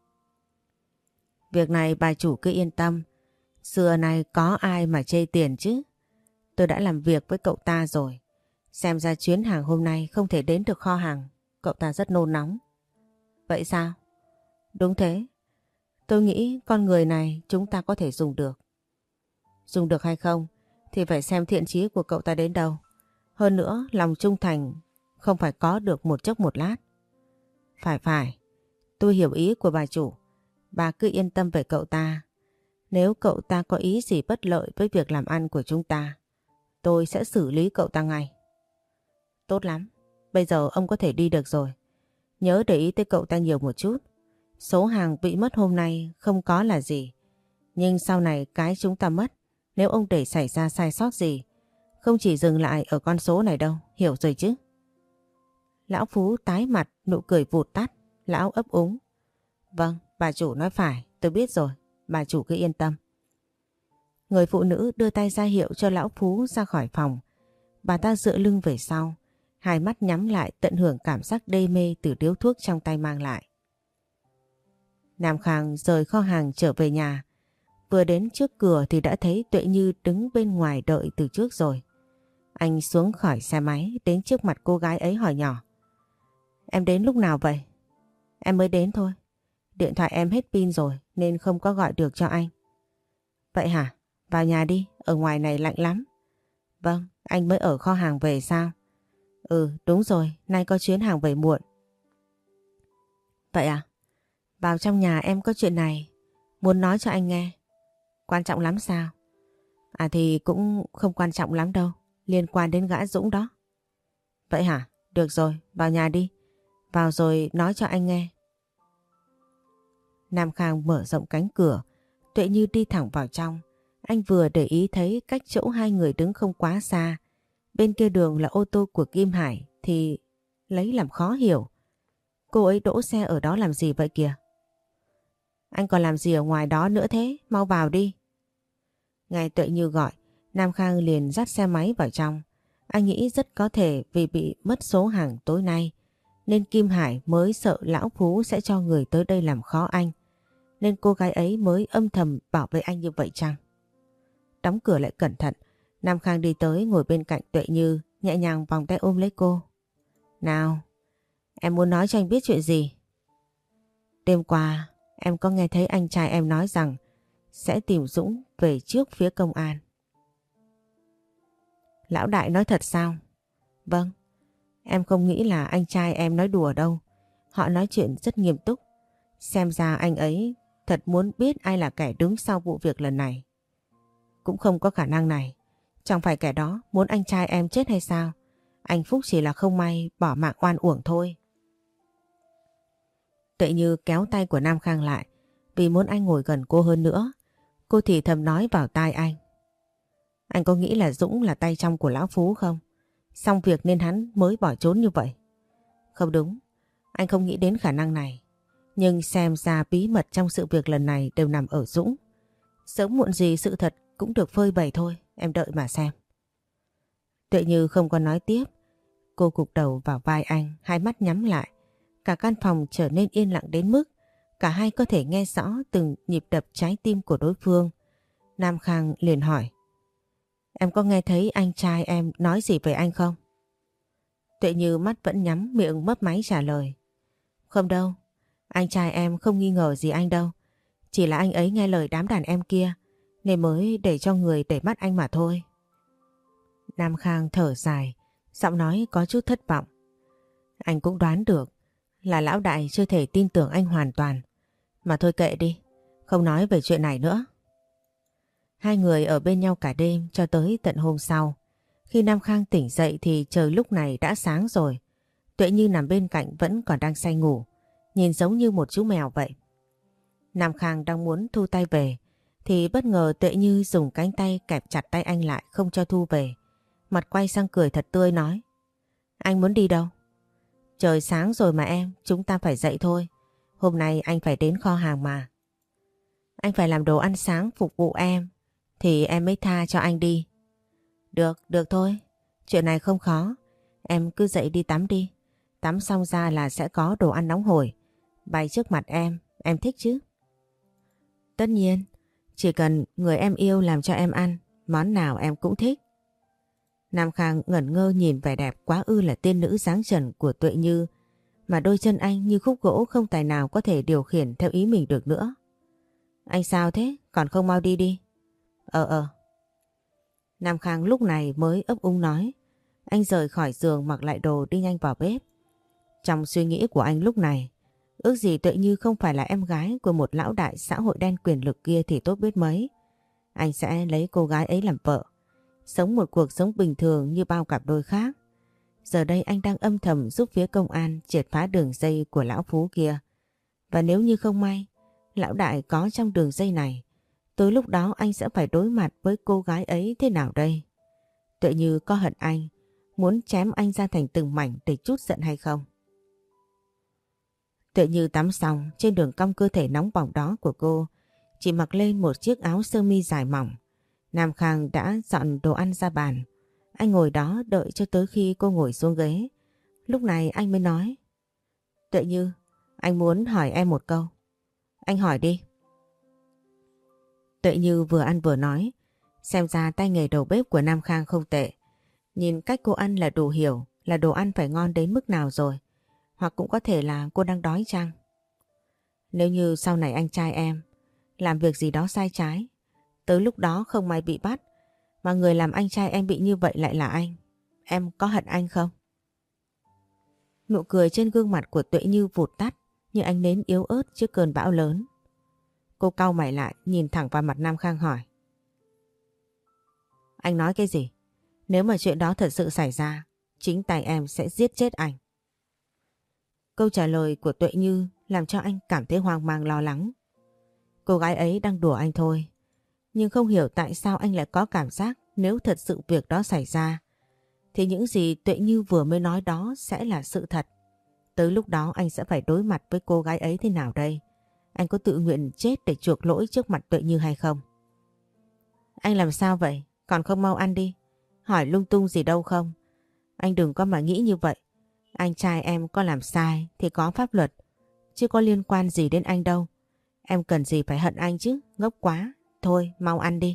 Việc này bà chủ cứ yên tâm, xưa này có ai mà chê tiền chứ? Tôi đã làm việc với cậu ta rồi. Xem ra chuyến hàng hôm nay không thể đến được kho hàng. Cậu ta rất nôn nóng. Vậy sao? Đúng thế. Tôi nghĩ con người này chúng ta có thể dùng được. Dùng được hay không thì phải xem thiện chí của cậu ta đến đâu. Hơn nữa lòng trung thành không phải có được một chốc một lát. Phải phải. Tôi hiểu ý của bà chủ. Bà cứ yên tâm về cậu ta. Nếu cậu ta có ý gì bất lợi với việc làm ăn của chúng ta, tôi sẽ xử lý cậu ta ngay. Tốt lắm. Bây giờ ông có thể đi được rồi. Nhớ để ý tới cậu ta nhiều một chút. Số hàng bị mất hôm nay không có là gì. Nhưng sau này cái chúng ta mất, nếu ông để xảy ra sai sót gì, không chỉ dừng lại ở con số này đâu, hiểu rồi chứ? Lão Phú tái mặt, nụ cười vụt tắt. Lão ấp úng. Vâng, bà chủ nói phải, tôi biết rồi. Bà chủ cứ yên tâm. Người phụ nữ đưa tay ra hiệu cho Lão Phú ra khỏi phòng. Bà ta dựa lưng về sau, hai mắt nhắm lại tận hưởng cảm giác đê mê từ điếu thuốc trong tay mang lại. Nam Khang rời kho hàng trở về nhà. Vừa đến trước cửa thì đã thấy Tuệ Như đứng bên ngoài đợi từ trước rồi. Anh xuống khỏi xe máy đến trước mặt cô gái ấy hỏi nhỏ. Em đến lúc nào vậy? Em mới đến thôi. Điện thoại em hết pin rồi nên không có gọi được cho anh. Vậy hả? Vào nhà đi, ở ngoài này lạnh lắm. Vâng, anh mới ở kho hàng về sao? Ừ, đúng rồi, nay có chuyến hàng về muộn. Vậy à? Vào trong nhà em có chuyện này, muốn nói cho anh nghe. Quan trọng lắm sao? À thì cũng không quan trọng lắm đâu, liên quan đến gã Dũng đó. Vậy hả? Được rồi, vào nhà đi. Vào rồi nói cho anh nghe. Nam Khang mở rộng cánh cửa, Tuệ Như đi thẳng vào trong. Anh vừa để ý thấy cách chỗ hai người đứng không quá xa. Bên kia đường là ô tô của Kim Hải thì lấy làm khó hiểu. Cô ấy đỗ xe ở đó làm gì vậy kìa? Anh còn làm gì ở ngoài đó nữa thế? Mau vào đi. Nghe Tuệ Như gọi, Nam Khang liền dắt xe máy vào trong. Anh nghĩ rất có thể vì bị mất số hàng tối nay nên Kim Hải mới sợ lão Phú sẽ cho người tới đây làm khó anh. Nên cô gái ấy mới âm thầm bảo vệ anh như vậy chăng? Đóng cửa lại cẩn thận, Nam Khang đi tới ngồi bên cạnh Tuệ Như, nhẹ nhàng vòng tay ôm lấy cô. Nào, em muốn nói cho anh biết chuyện gì? Đêm qua, em có nghe thấy anh trai em nói rằng sẽ tìm Dũng về trước phía công an. Lão đại nói thật sao? Vâng, em không nghĩ là anh trai em nói đùa đâu. Họ nói chuyện rất nghiêm túc. Xem ra anh ấy thật muốn biết ai là kẻ đứng sau vụ việc lần này. Cũng không có khả năng này. Chẳng phải kẻ đó muốn anh trai em chết hay sao? Anh Phúc chỉ là không may bỏ mạng oan uổng thôi. Tuệ Như kéo tay của Nam Khang lại vì muốn anh ngồi gần cô hơn nữa. Cô thì thầm nói vào tai anh. Anh có nghĩ là Dũng là tay trong của lão Phú không? Xong việc nên hắn mới bỏ trốn như vậy. Không đúng, anh không nghĩ đến khả năng này. Nhưng xem ra bí mật trong sự việc lần này đều nằm ở Dũng. Sớm muộn gì sự thật cũng được phơi bày thôi, em đợi mà xem. Tuệ Như không còn nói tiếp. Cô gục đầu vào vai anh, hai mắt nhắm lại. Cả căn phòng trở nên yên lặng đến mức cả hai có thể nghe rõ từng nhịp đập trái tim của đối phương. Nam Khang liền hỏi. Em có nghe thấy anh trai em nói gì về anh không? Tuệ Như mắt vẫn nhắm, miệng mấp máy trả lời. Không đâu, anh trai em không nghi ngờ gì anh đâu. Chỉ là anh ấy nghe lời đám đàn em kia nên mới để cho người để mắt anh mà thôi. Nam Khang thở dài, giọng nói có chút thất vọng. Anh cũng đoán được là lão đại chưa thể tin tưởng anh hoàn toàn. Mà thôi kệ đi, không nói về chuyện này nữa. Hai người ở bên nhau cả đêm cho tới tận hôm sau. Khi Nam Khang tỉnh dậy thì trời lúc này đã sáng rồi. Tuệ Như nằm bên cạnh vẫn còn đang say ngủ, nhìn giống như một chú mèo vậy. Nam Khang đang muốn thu tay về thì bất ngờ Tuệ Như dùng cánh tay kẹp chặt tay anh lại không cho thu về. Mặt quay sang cười thật tươi nói. Anh muốn đi đâu? Trời sáng rồi mà em, chúng ta phải dậy thôi. Hôm nay anh phải đến kho hàng mà. Anh phải làm đồ ăn sáng phục vụ em thì em mới tha cho anh đi. Được, được thôi. Chuyện này không khó. Em cứ dậy đi tắm đi. Tắm xong ra là sẽ có đồ ăn nóng hổi bày trước mặt em. Em thích chứ? Tất nhiên. Chỉ cần người em yêu làm cho em ăn, món nào em cũng thích. Nam Khang ngẩn ngơ nhìn vẻ đẹp quá ư là tiên nữ dáng trần của Tuệ Như, mà đôi chân anh như khúc gỗ không tài nào có thể điều khiển theo ý mình được nữa. Anh sao thế? Còn không mau đi đi. Ờ ờ. Nam Khang lúc này mới ấp úng nói. Anh rời khỏi giường mặc lại đồ đi nhanh vào bếp. Trong suy nghĩ của anh lúc này, ước gì Tuệ Như không phải là em gái của một lão đại xã hội đen quyền lực kia thì tốt biết mấy. Anh sẽ lấy cô gái ấy làm vợ, sống một cuộc sống bình thường như bao cặp đôi khác. Giờ đây anh đang âm thầm giúp phía công an triệt phá đường dây của lão Phú kia. Và nếu như không may, lão đại có trong đường dây này, tới lúc đó anh sẽ phải đối mặt với cô gái ấy thế nào đây? Tuệ Như có hận anh, muốn chém anh ra thành từng mảnh để trút giận hay không? Tuệ Như tắm xong, trên đường cong cơ thể nóng bỏng đó của cô chỉ mặc lên một chiếc áo sơ mi dài mỏng. Nam Khang đã dọn đồ ăn ra bàn. Anh ngồi đó đợi cho tới khi cô ngồi xuống ghế. Lúc này anh mới nói. Tuệ Như, anh muốn hỏi em một câu. Anh hỏi đi. Tuệ Như vừa ăn vừa nói. Xem ra tay nghề đầu bếp của Nam Khang không tệ. Nhìn cách cô ăn là đủ hiểu là đồ ăn phải ngon đến mức nào rồi. Hoặc cũng có thể là cô đang đói chăng? Nếu như sau này anh trai em làm việc gì đó sai trái, tới lúc đó không may bị bắt, mà người làm anh trai em bị như vậy lại là anh, em có hận anh không? Nụ cười trên gương mặt của Tuệ Như vụt tắt như ánh nến yếu ớt trước cơn bão lớn. Cô cau mày lại nhìn thẳng vào mặt Nam Khang hỏi. Anh nói cái gì? Nếu mà chuyện đó thật sự xảy ra, chính tay em sẽ giết chết anh. Câu trả lời của Tuệ Như làm cho anh cảm thấy hoang mang lo lắng. Cô gái ấy đang đùa anh thôi. Nhưng không hiểu tại sao anh lại có cảm giác nếu thật sự việc đó xảy ra, thì những gì Tuệ Như vừa mới nói đó sẽ là sự thật. Tới lúc đó anh sẽ phải đối mặt với cô gái ấy thế nào đây? Anh có tự nguyện chết để chuộc lỗi trước mặt Tuệ Như hay không? Anh làm sao vậy? Còn không mau ăn đi. Hỏi lung tung gì đâu không? Anh đừng có mà nghĩ như vậy. Anh trai em có làm sai thì có pháp luật, chứ có liên quan gì đến anh đâu. Em cần gì phải hận anh chứ, ngốc quá. Thôi mau ăn đi.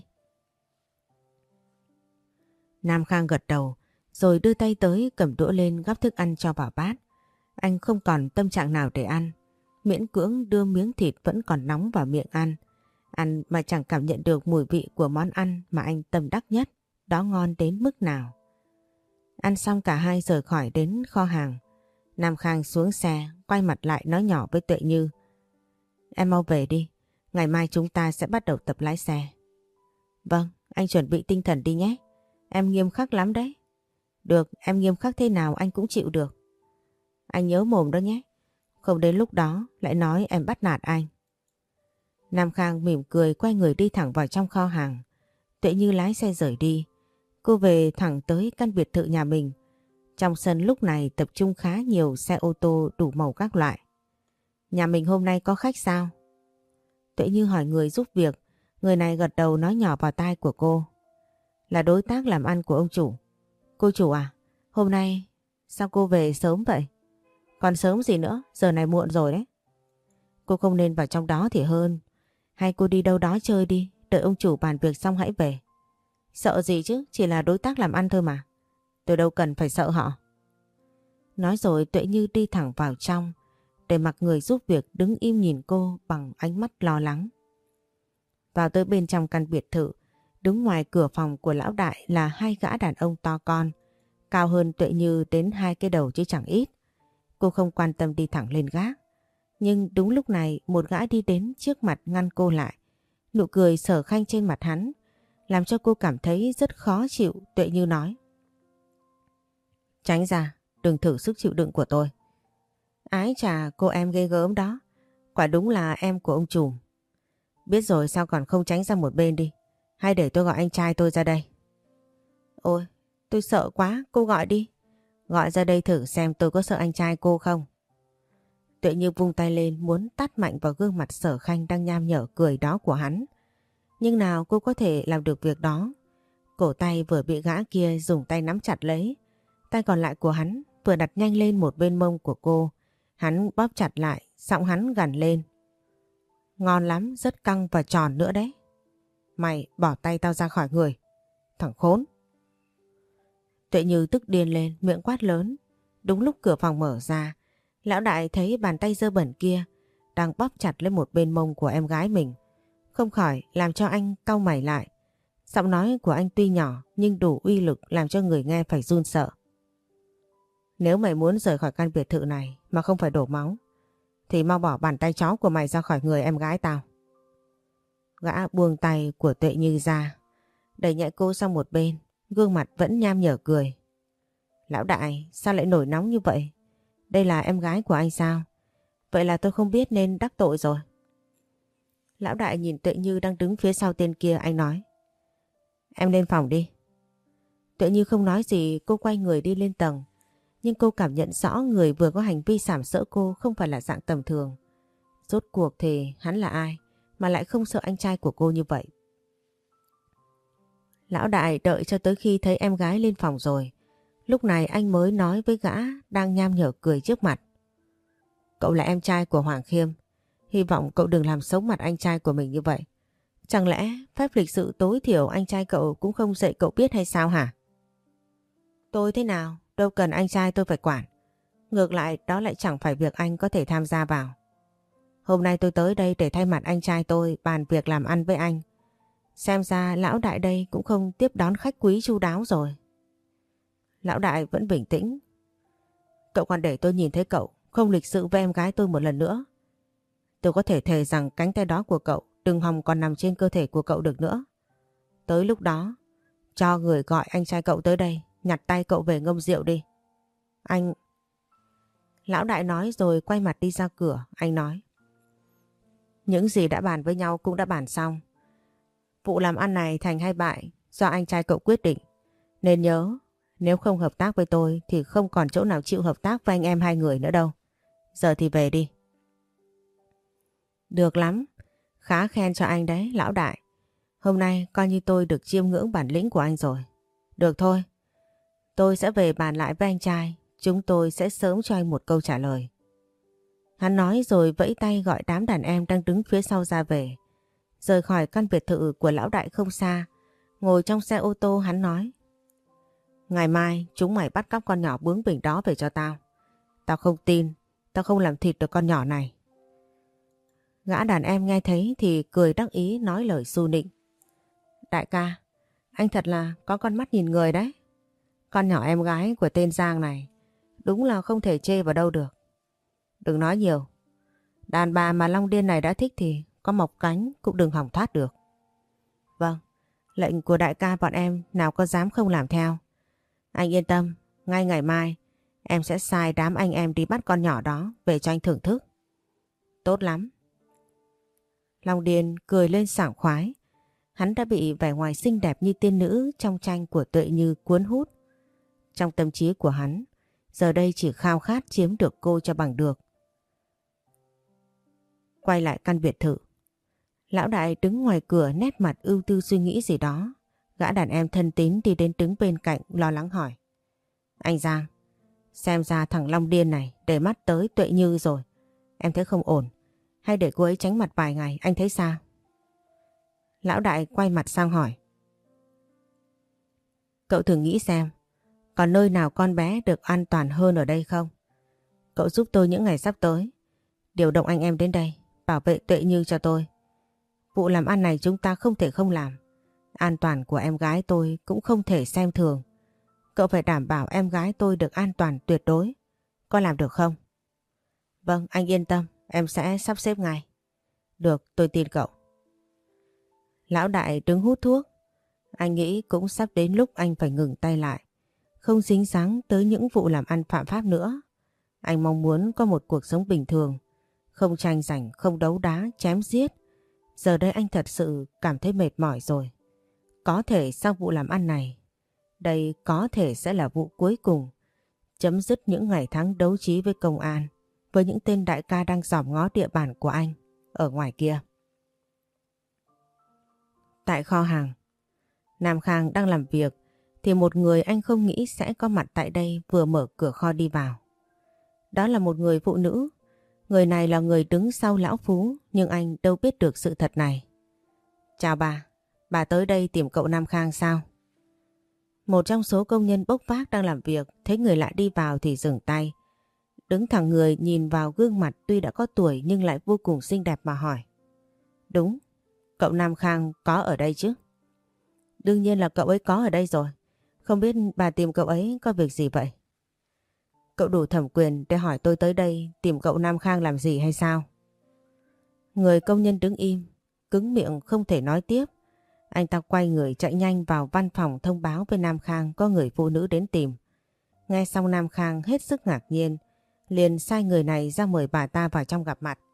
Nam Khang gật đầu rồi đưa tay tới cầm đũa lên gắp thức ăn cho vào bát. Anh không còn tâm trạng nào để ăn. Miễn cưỡng đưa miếng thịt vẫn còn nóng vào miệng ăn. Ăn mà chẳng cảm nhận được mùi vị của món ăn mà anh tâm đắc nhất. Đó ngon đến mức nào. Ăn xong cả hai rời khỏi đến kho hàng. Nam Khang xuống xe quay mặt lại nói nhỏ với Tuệ Như. Em mau về đi. Ngày mai chúng ta sẽ bắt đầu tập lái xe. Vâng, anh chuẩn bị tinh thần đi nhé. Em nghiêm khắc lắm đấy. Được, em nghiêm khắc thế nào anh cũng chịu được. Anh nhớ mồm đó nhé. Không đến lúc đó lại nói em bắt nạt anh. Nam Khang mỉm cười quay người đi thẳng vào trong kho hàng. Tuệ Như lái xe rời đi. Cô về thẳng tới căn biệt thự nhà mình. Trong sân lúc này tập trung khá nhiều xe ô tô đủ màu các loại. Nhà mình hôm nay có khách sao? Tuệ Như hỏi người giúp việc. Người này gật đầu nói nhỏ vào tai của cô. Là đối tác làm ăn của ông chủ. Cô chủ à? Hôm nay sao cô về sớm vậy? Còn sớm gì nữa, giờ này muộn rồi đấy. Cô không nên vào trong đó thì hơn. Hay cô đi đâu đó chơi đi, đợi ông chủ bàn việc xong hãy về. Sợ gì chứ, chỉ là đối tác làm ăn thôi mà. Tôi đâu cần phải sợ họ. Nói rồi Tuệ Như đi thẳng vào trong, để mặc người giúp việc đứng im nhìn cô bằng ánh mắt lo lắng. Vào tới bên trong căn biệt thự, đứng ngoài cửa phòng của lão đại là hai gã đàn ông to con, cao hơn Tuệ Như đến hai cái đầu chứ chẳng ít. Cô không quan tâm đi thẳng lên gác. Nhưng đúng lúc này một gã đi đến trước mặt ngăn cô lại. Nụ cười sở khanh trên mặt hắn làm cho cô cảm thấy rất khó chịu. Tuệ Như nói. Tránh ra, đừng thử sức chịu đựng của tôi. Ái chà, cô em ghê gớm đó. Quả đúng là em của ông trùm. Biết rồi sao còn không tránh ra một bên đi. Hay để tôi gọi anh trai tôi ra đây. Ôi, tôi sợ quá, cô gọi đi. Gọi ra đây thử xem tôi có sợ anh trai cô không. Tuệ Như vung tay lên muốn tát mạnh vào gương mặt Sở Khanh đang nham nhở cười đó của hắn. Nhưng nào cô có thể làm được việc đó. Cổ tay vừa bị gã kia dùng tay nắm chặt lấy. Tay còn lại của hắn vừa đặt nhanh lên một bên mông của cô. Hắn bóp chặt lại, giọng hắn gằn lên. Ngon lắm, rất căng và tròn nữa đấy. Mày bỏ tay tao ra khỏi người. Thằng khốn. Tuệ Như tức điên lên, miệng quát lớn. Đúng lúc cửa phòng mở ra, lão đại thấy bàn tay dơ bẩn kia đang bóp chặt lên một bên mông của em gái mình. Không khỏi làm cho anh cau mày lại. Giọng nói của anh tuy nhỏ nhưng đủ uy lực làm cho người nghe phải run sợ. Nếu mày muốn rời khỏi căn biệt thự này mà không phải đổ máu, thì mau bỏ bàn tay chó của mày ra khỏi người em gái tao. Gã buông tay của Tuệ Như ra, đẩy nhẹ cô sang một bên, gương mặt vẫn nham nhở cười. Lão đại, sao lại nổi nóng như vậy? Đây là em gái của anh sao? Vậy là tôi không biết nên đắc tội rồi. Lão đại nhìn Tuệ Như đang đứng phía sau tên kia, anh nói. Em lên phòng đi. Tuệ Như không nói gì, cô quay người đi lên tầng. Nhưng cô cảm nhận rõ người vừa có hành vi sàm sỡ cô không phải là dạng tầm thường. Rốt cuộc thì hắn là ai mà lại không sợ anh trai của cô như vậy? Lão đại đợi cho tới khi thấy em gái lên phòng rồi. Lúc này anh mới nói với gã đang nham nhở cười trước mặt. Cậu là em trai của Hoàng Khiêm. Hy vọng cậu đừng làm xấu mặt anh trai của mình như vậy. Chẳng lẽ phép lịch sự tối thiểu anh trai cậu cũng không dạy cậu biết hay sao hả? Tôi thế nào? Đâu cần anh trai tôi phải quản. Ngược lại đó lại chẳng phải việc anh có thể tham gia vào. Hôm nay tôi tới đây để thay mặt anh trai tôi bàn việc làm ăn với anh. Xem ra lão đại đây cũng không tiếp đón khách quý chu đáo rồi. Lão đại vẫn bình tĩnh. Cậu còn để tôi nhìn thấy cậu không lịch sự với em gái tôi một lần nữa. Tôi có thể thề rằng cánh tay đó của cậu đừng hòng còn nằm trên cơ thể của cậu được nữa. Tới lúc đó, cho người gọi anh trai cậu tới đây, nhặt tay cậu về ngâm rượu đi. Anh... Lão đại nói rồi quay mặt đi ra cửa, anh nói. Những gì đã bàn với nhau cũng đã bàn xong. Vụ làm ăn này thành hay bại do anh trai cậu quyết định. Nên nhớ, nếu không hợp tác với tôi thì không còn chỗ nào chịu hợp tác với anh em hai người nữa đâu. Giờ thì về đi. Được lắm, khá khen cho anh đấy, lão đại. Hôm nay coi như tôi được chiêm ngưỡng bản lĩnh của anh rồi. Được thôi, tôi sẽ về bàn lại với anh trai. Chúng tôi sẽ sớm cho anh một câu trả lời. Hắn nói rồi vẫy tay gọi đám đàn em đang đứng phía sau ra về. Rời khỏi căn biệt thự của lão đại không xa. Ngồi trong xe ô tô hắn nói. Ngày mai chúng mày bắt cóc con nhỏ bướng bỉnh đó về cho tao. Tao không tin, tao không làm thịt được con nhỏ này. Gã đàn em nghe thấy thì cười đắc ý nói lời xu nịnh. Đại ca, anh thật là có con mắt nhìn người đấy. Con nhỏ em gái của tên Giang này đúng là không thể chê vào đâu được. Đừng nói nhiều. Đàn bà mà Long Điên này đã thích thì có mọc cánh cũng đừng hỏng thoát được. Vâng, lệnh của đại ca bọn em nào có dám không làm theo. Anh yên tâm, ngay ngày mai em sẽ sai đám anh em đi bắt con nhỏ đó về cho anh thưởng thức. Tốt lắm. Long Điên cười lên sảng khoái. Hắn đã bị vẻ ngoài xinh đẹp như tiên nữ trong tranh của Tuệ Như cuốn hút. Trong tâm trí của hắn, giờ đây chỉ khao khát chiếm được cô cho bằng được. Quay lại căn biệt thự. Lão đại đứng ngoài cửa nét mặt ưu tư suy nghĩ gì đó. Gã đàn em thân tín đi đến đứng bên cạnh lo lắng hỏi. Anh Giang, xem ra thằng Long Điên này để mắt tới Tuệ Như rồi. Em thấy không ổn. Hay để cô ấy tránh mặt vài ngày, anh thấy sao? Lão đại quay mặt sang hỏi. Cậu thử nghĩ xem, còn nơi nào con bé được an toàn hơn ở đây không? Cậu giúp tôi những ngày sắp tới. Điều động anh em đến đây, bảo vệ Tuệ Như cho tôi. Vụ làm ăn này chúng ta không thể không làm. An toàn của em gái tôi cũng không thể xem thường. Cậu phải đảm bảo em gái tôi được an toàn tuyệt đối. Có làm được không? Vâng, anh yên tâm, em sẽ sắp xếp ngay. Được, tôi tin cậu. Lão đại đứng hút thuốc. Anh nghĩ cũng sắp đến lúc anh phải ngừng tay lại. Không dính dáng tới những vụ làm ăn phạm pháp nữa. Anh mong muốn có một cuộc sống bình thường. Không tranh giành, không đấu đá, chém giết. Giờ đây anh thật sự cảm thấy mệt mỏi rồi. Có thể sau vụ làm ăn này, đây có thể sẽ là vụ cuối cùng. Chấm dứt những ngày tháng đấu trí với công an, với những tên đại ca đang dòm ngó địa bàn của anh ở ngoài kia. Tại kho hàng, Nam Khang đang làm việc thì một người anh không nghĩ sẽ có mặt tại đây vừa mở cửa kho đi vào. Đó là một người phụ nữ. Người này là người đứng sau lão Phú nhưng anh đâu biết được sự thật này. Chào bà, bà tới đây tìm cậu Nam Khang sao? Một trong số công nhân bốc vác đang làm việc thấy người lạ đi vào thì dừng tay. Đứng thẳng người nhìn vào gương mặt tuy đã có tuổi nhưng lại vô cùng xinh đẹp mà hỏi. Đúng, cậu Nam Khang có ở đây chứ? Đương nhiên là cậu ấy có ở đây rồi. Không biết bà tìm cậu ấy có việc gì vậy? Cậu đủ thẩm quyền để hỏi tôi tới đây tìm cậu Nam Khang làm gì hay sao? Người công nhân đứng im, cứng miệng không thể nói tiếp. Anh ta quay người chạy nhanh vào văn phòng thông báo với Nam Khang có người phụ nữ đến tìm. Nghe xong Nam Khang hết sức ngạc nhiên, liền sai người này ra mời bà ta vào trong gặp mặt.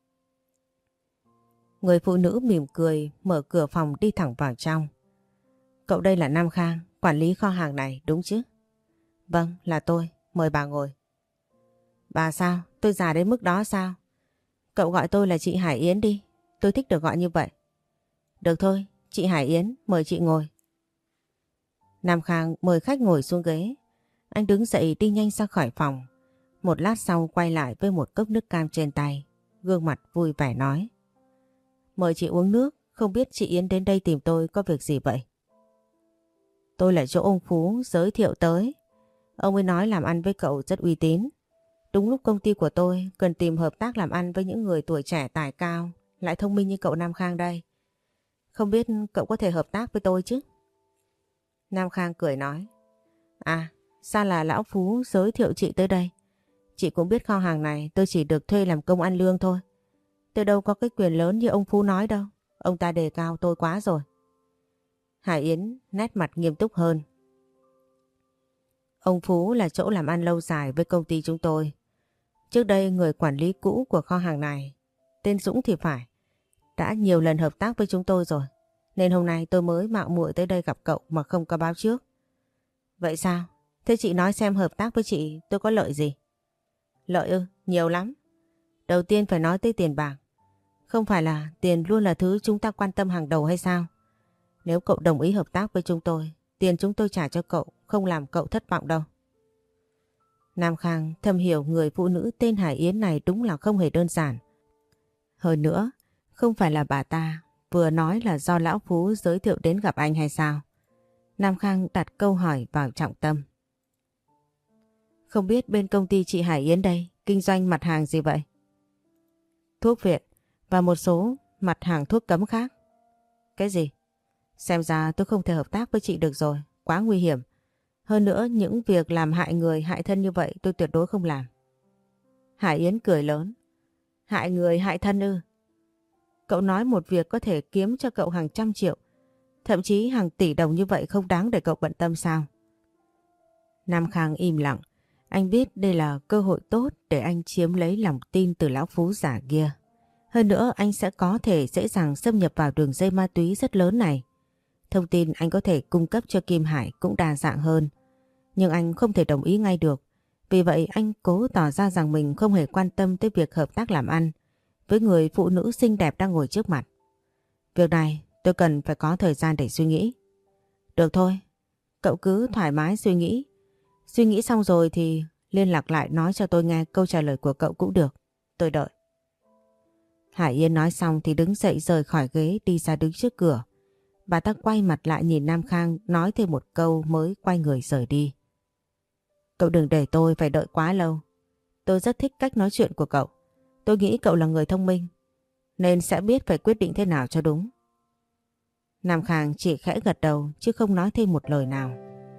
Người phụ nữ mỉm cười mở cửa phòng đi thẳng vào trong. Cậu đây là Nam Khang, quản lý kho hàng này đúng chứ? Vâng, là tôi, mời bà ngồi. Bà sao? Tôi già đến mức đó sao? Cậu gọi tôi là chị Hải Yến đi, tôi thích được gọi như vậy. Được thôi, chị Hải Yến, mời chị ngồi. Nam Khang mời khách ngồi xuống ghế. Anh đứng dậy đi nhanh ra khỏi phòng. Một lát sau quay lại với một cốc nước cam trên tay. gương mặt vui vẻ nói. Mời chị uống nước, không biết chị Yến đến đây tìm tôi có việc gì vậy? Tôi là chỗ ông Phú giới thiệu tới. Ông ấy nói làm ăn với cậu rất uy tín. Đúng lúc công ty của tôi cần tìm hợp tác làm ăn với những người tuổi trẻ tài cao, lại thông minh như cậu Nam Khang đây. Không biết cậu có thể hợp tác với tôi chứ? Nam Khang cười nói. À, sao là lão Phú giới thiệu chị tới đây? Chị cũng biết kho hàng này tôi chỉ được thuê làm công ăn lương thôi. Tôi đâu có cái quyền lớn như ông Phú nói đâu. Ông ta đề cao tôi quá rồi. Hải Yến nét mặt nghiêm túc hơn. Ông Phú là chỗ làm ăn lâu dài với công ty chúng tôi. Trước đây người quản lý cũ của kho hàng này, tên Dũng thì phải, đã nhiều lần hợp tác với chúng tôi rồi. Nên hôm nay tôi mới mạo muội tới đây gặp cậu mà không có báo trước. Vậy sao? Thế chị nói xem hợp tác với chị tôi có lợi gì? Lợi ư? Nhiều lắm. Đầu tiên phải nói tới tiền bạc. Không phải là tiền luôn là thứ chúng ta quan tâm hàng đầu hay sao? Nếu cậu đồng ý hợp tác với chúng tôi, tiền chúng tôi trả cho cậu không làm cậu thất vọng đâu. Nam Khang thầm hiểu người phụ nữ tên Hải Yến này đúng là không hề đơn giản. Hơn nữa, không phải là bà ta vừa nói là do lão Phú giới thiệu đến gặp anh hay sao? Nam Khang đặt câu hỏi vào trọng tâm. Không biết bên công ty chị Hải Yến đây kinh doanh mặt hàng gì vậy? Thuốc viện và một số mặt hàng thuốc cấm khác. Cái gì? Xem ra tôi không thể hợp tác với chị được rồi, quá nguy hiểm. Hơn nữa những việc làm hại người hại thân như vậy tôi tuyệt đối không làm. Hải Yến cười lớn. Hại người hại thân ư? Cậu nói một việc có thể kiếm cho cậu hàng trăm triệu, thậm chí hàng tỷ đồng như vậy không đáng để cậu bận tâm sao? Nam Khang im lặng. Anh biết đây là cơ hội tốt để anh chiếm lấy lòng tin từ lão Phú giả kia. Hơn nữa anh sẽ có thể dễ dàng xâm nhập vào đường dây ma túy rất lớn này. Thông tin anh có thể cung cấp cho Kim Hải cũng đa dạng hơn. Nhưng anh không thể đồng ý ngay được. Vì vậy anh cố tỏ ra rằng mình không hề quan tâm tới việc hợp tác làm ăn với người phụ nữ xinh đẹp đang ngồi trước mặt. Việc này tôi cần phải có thời gian để suy nghĩ. Được thôi, cậu cứ thoải mái suy nghĩ. Suy nghĩ xong rồi thì liên lạc lại nói cho tôi nghe câu trả lời của cậu cũng được. Tôi đợi. Hải Yên nói xong thì đứng dậy rời khỏi ghế đi ra đứng trước cửa. Bà ta quay mặt lại nhìn Nam Khang nói thêm một câu mới quay người rời đi. Cậu đừng để tôi phải đợi quá lâu. Tôi rất thích cách nói chuyện của cậu. Tôi nghĩ cậu là người thông minh nên sẽ biết phải quyết định thế nào cho đúng. Nam Khang chỉ khẽ gật đầu chứ không nói thêm một lời nào.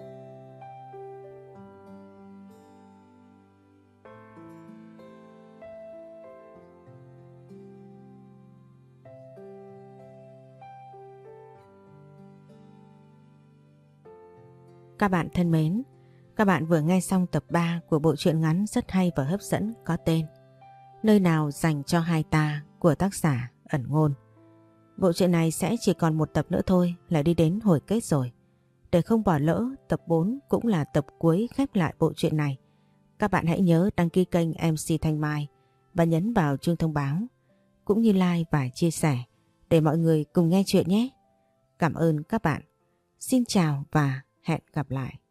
Các bạn thân mến, các bạn vừa nghe xong tập ba của bộ truyện ngắn rất hay và hấp dẫn có tên Nơi nào dành cho hai ta của tác giả Ẩn Ngôn. Bộ truyện này sẽ chỉ còn một tập nữa thôi là đi đến hồi kết rồi. Để không bỏ lỡ, tập bốn cũng là tập cuối khép lại bộ truyện này. Các bạn hãy nhớ đăng ký kênh em xê Thanh Mai và nhấn vào chuông thông báo, cũng như like và chia sẻ để mọi người cùng nghe chuyện nhé. Cảm ơn các bạn. Xin chào và hẹn gặp lại.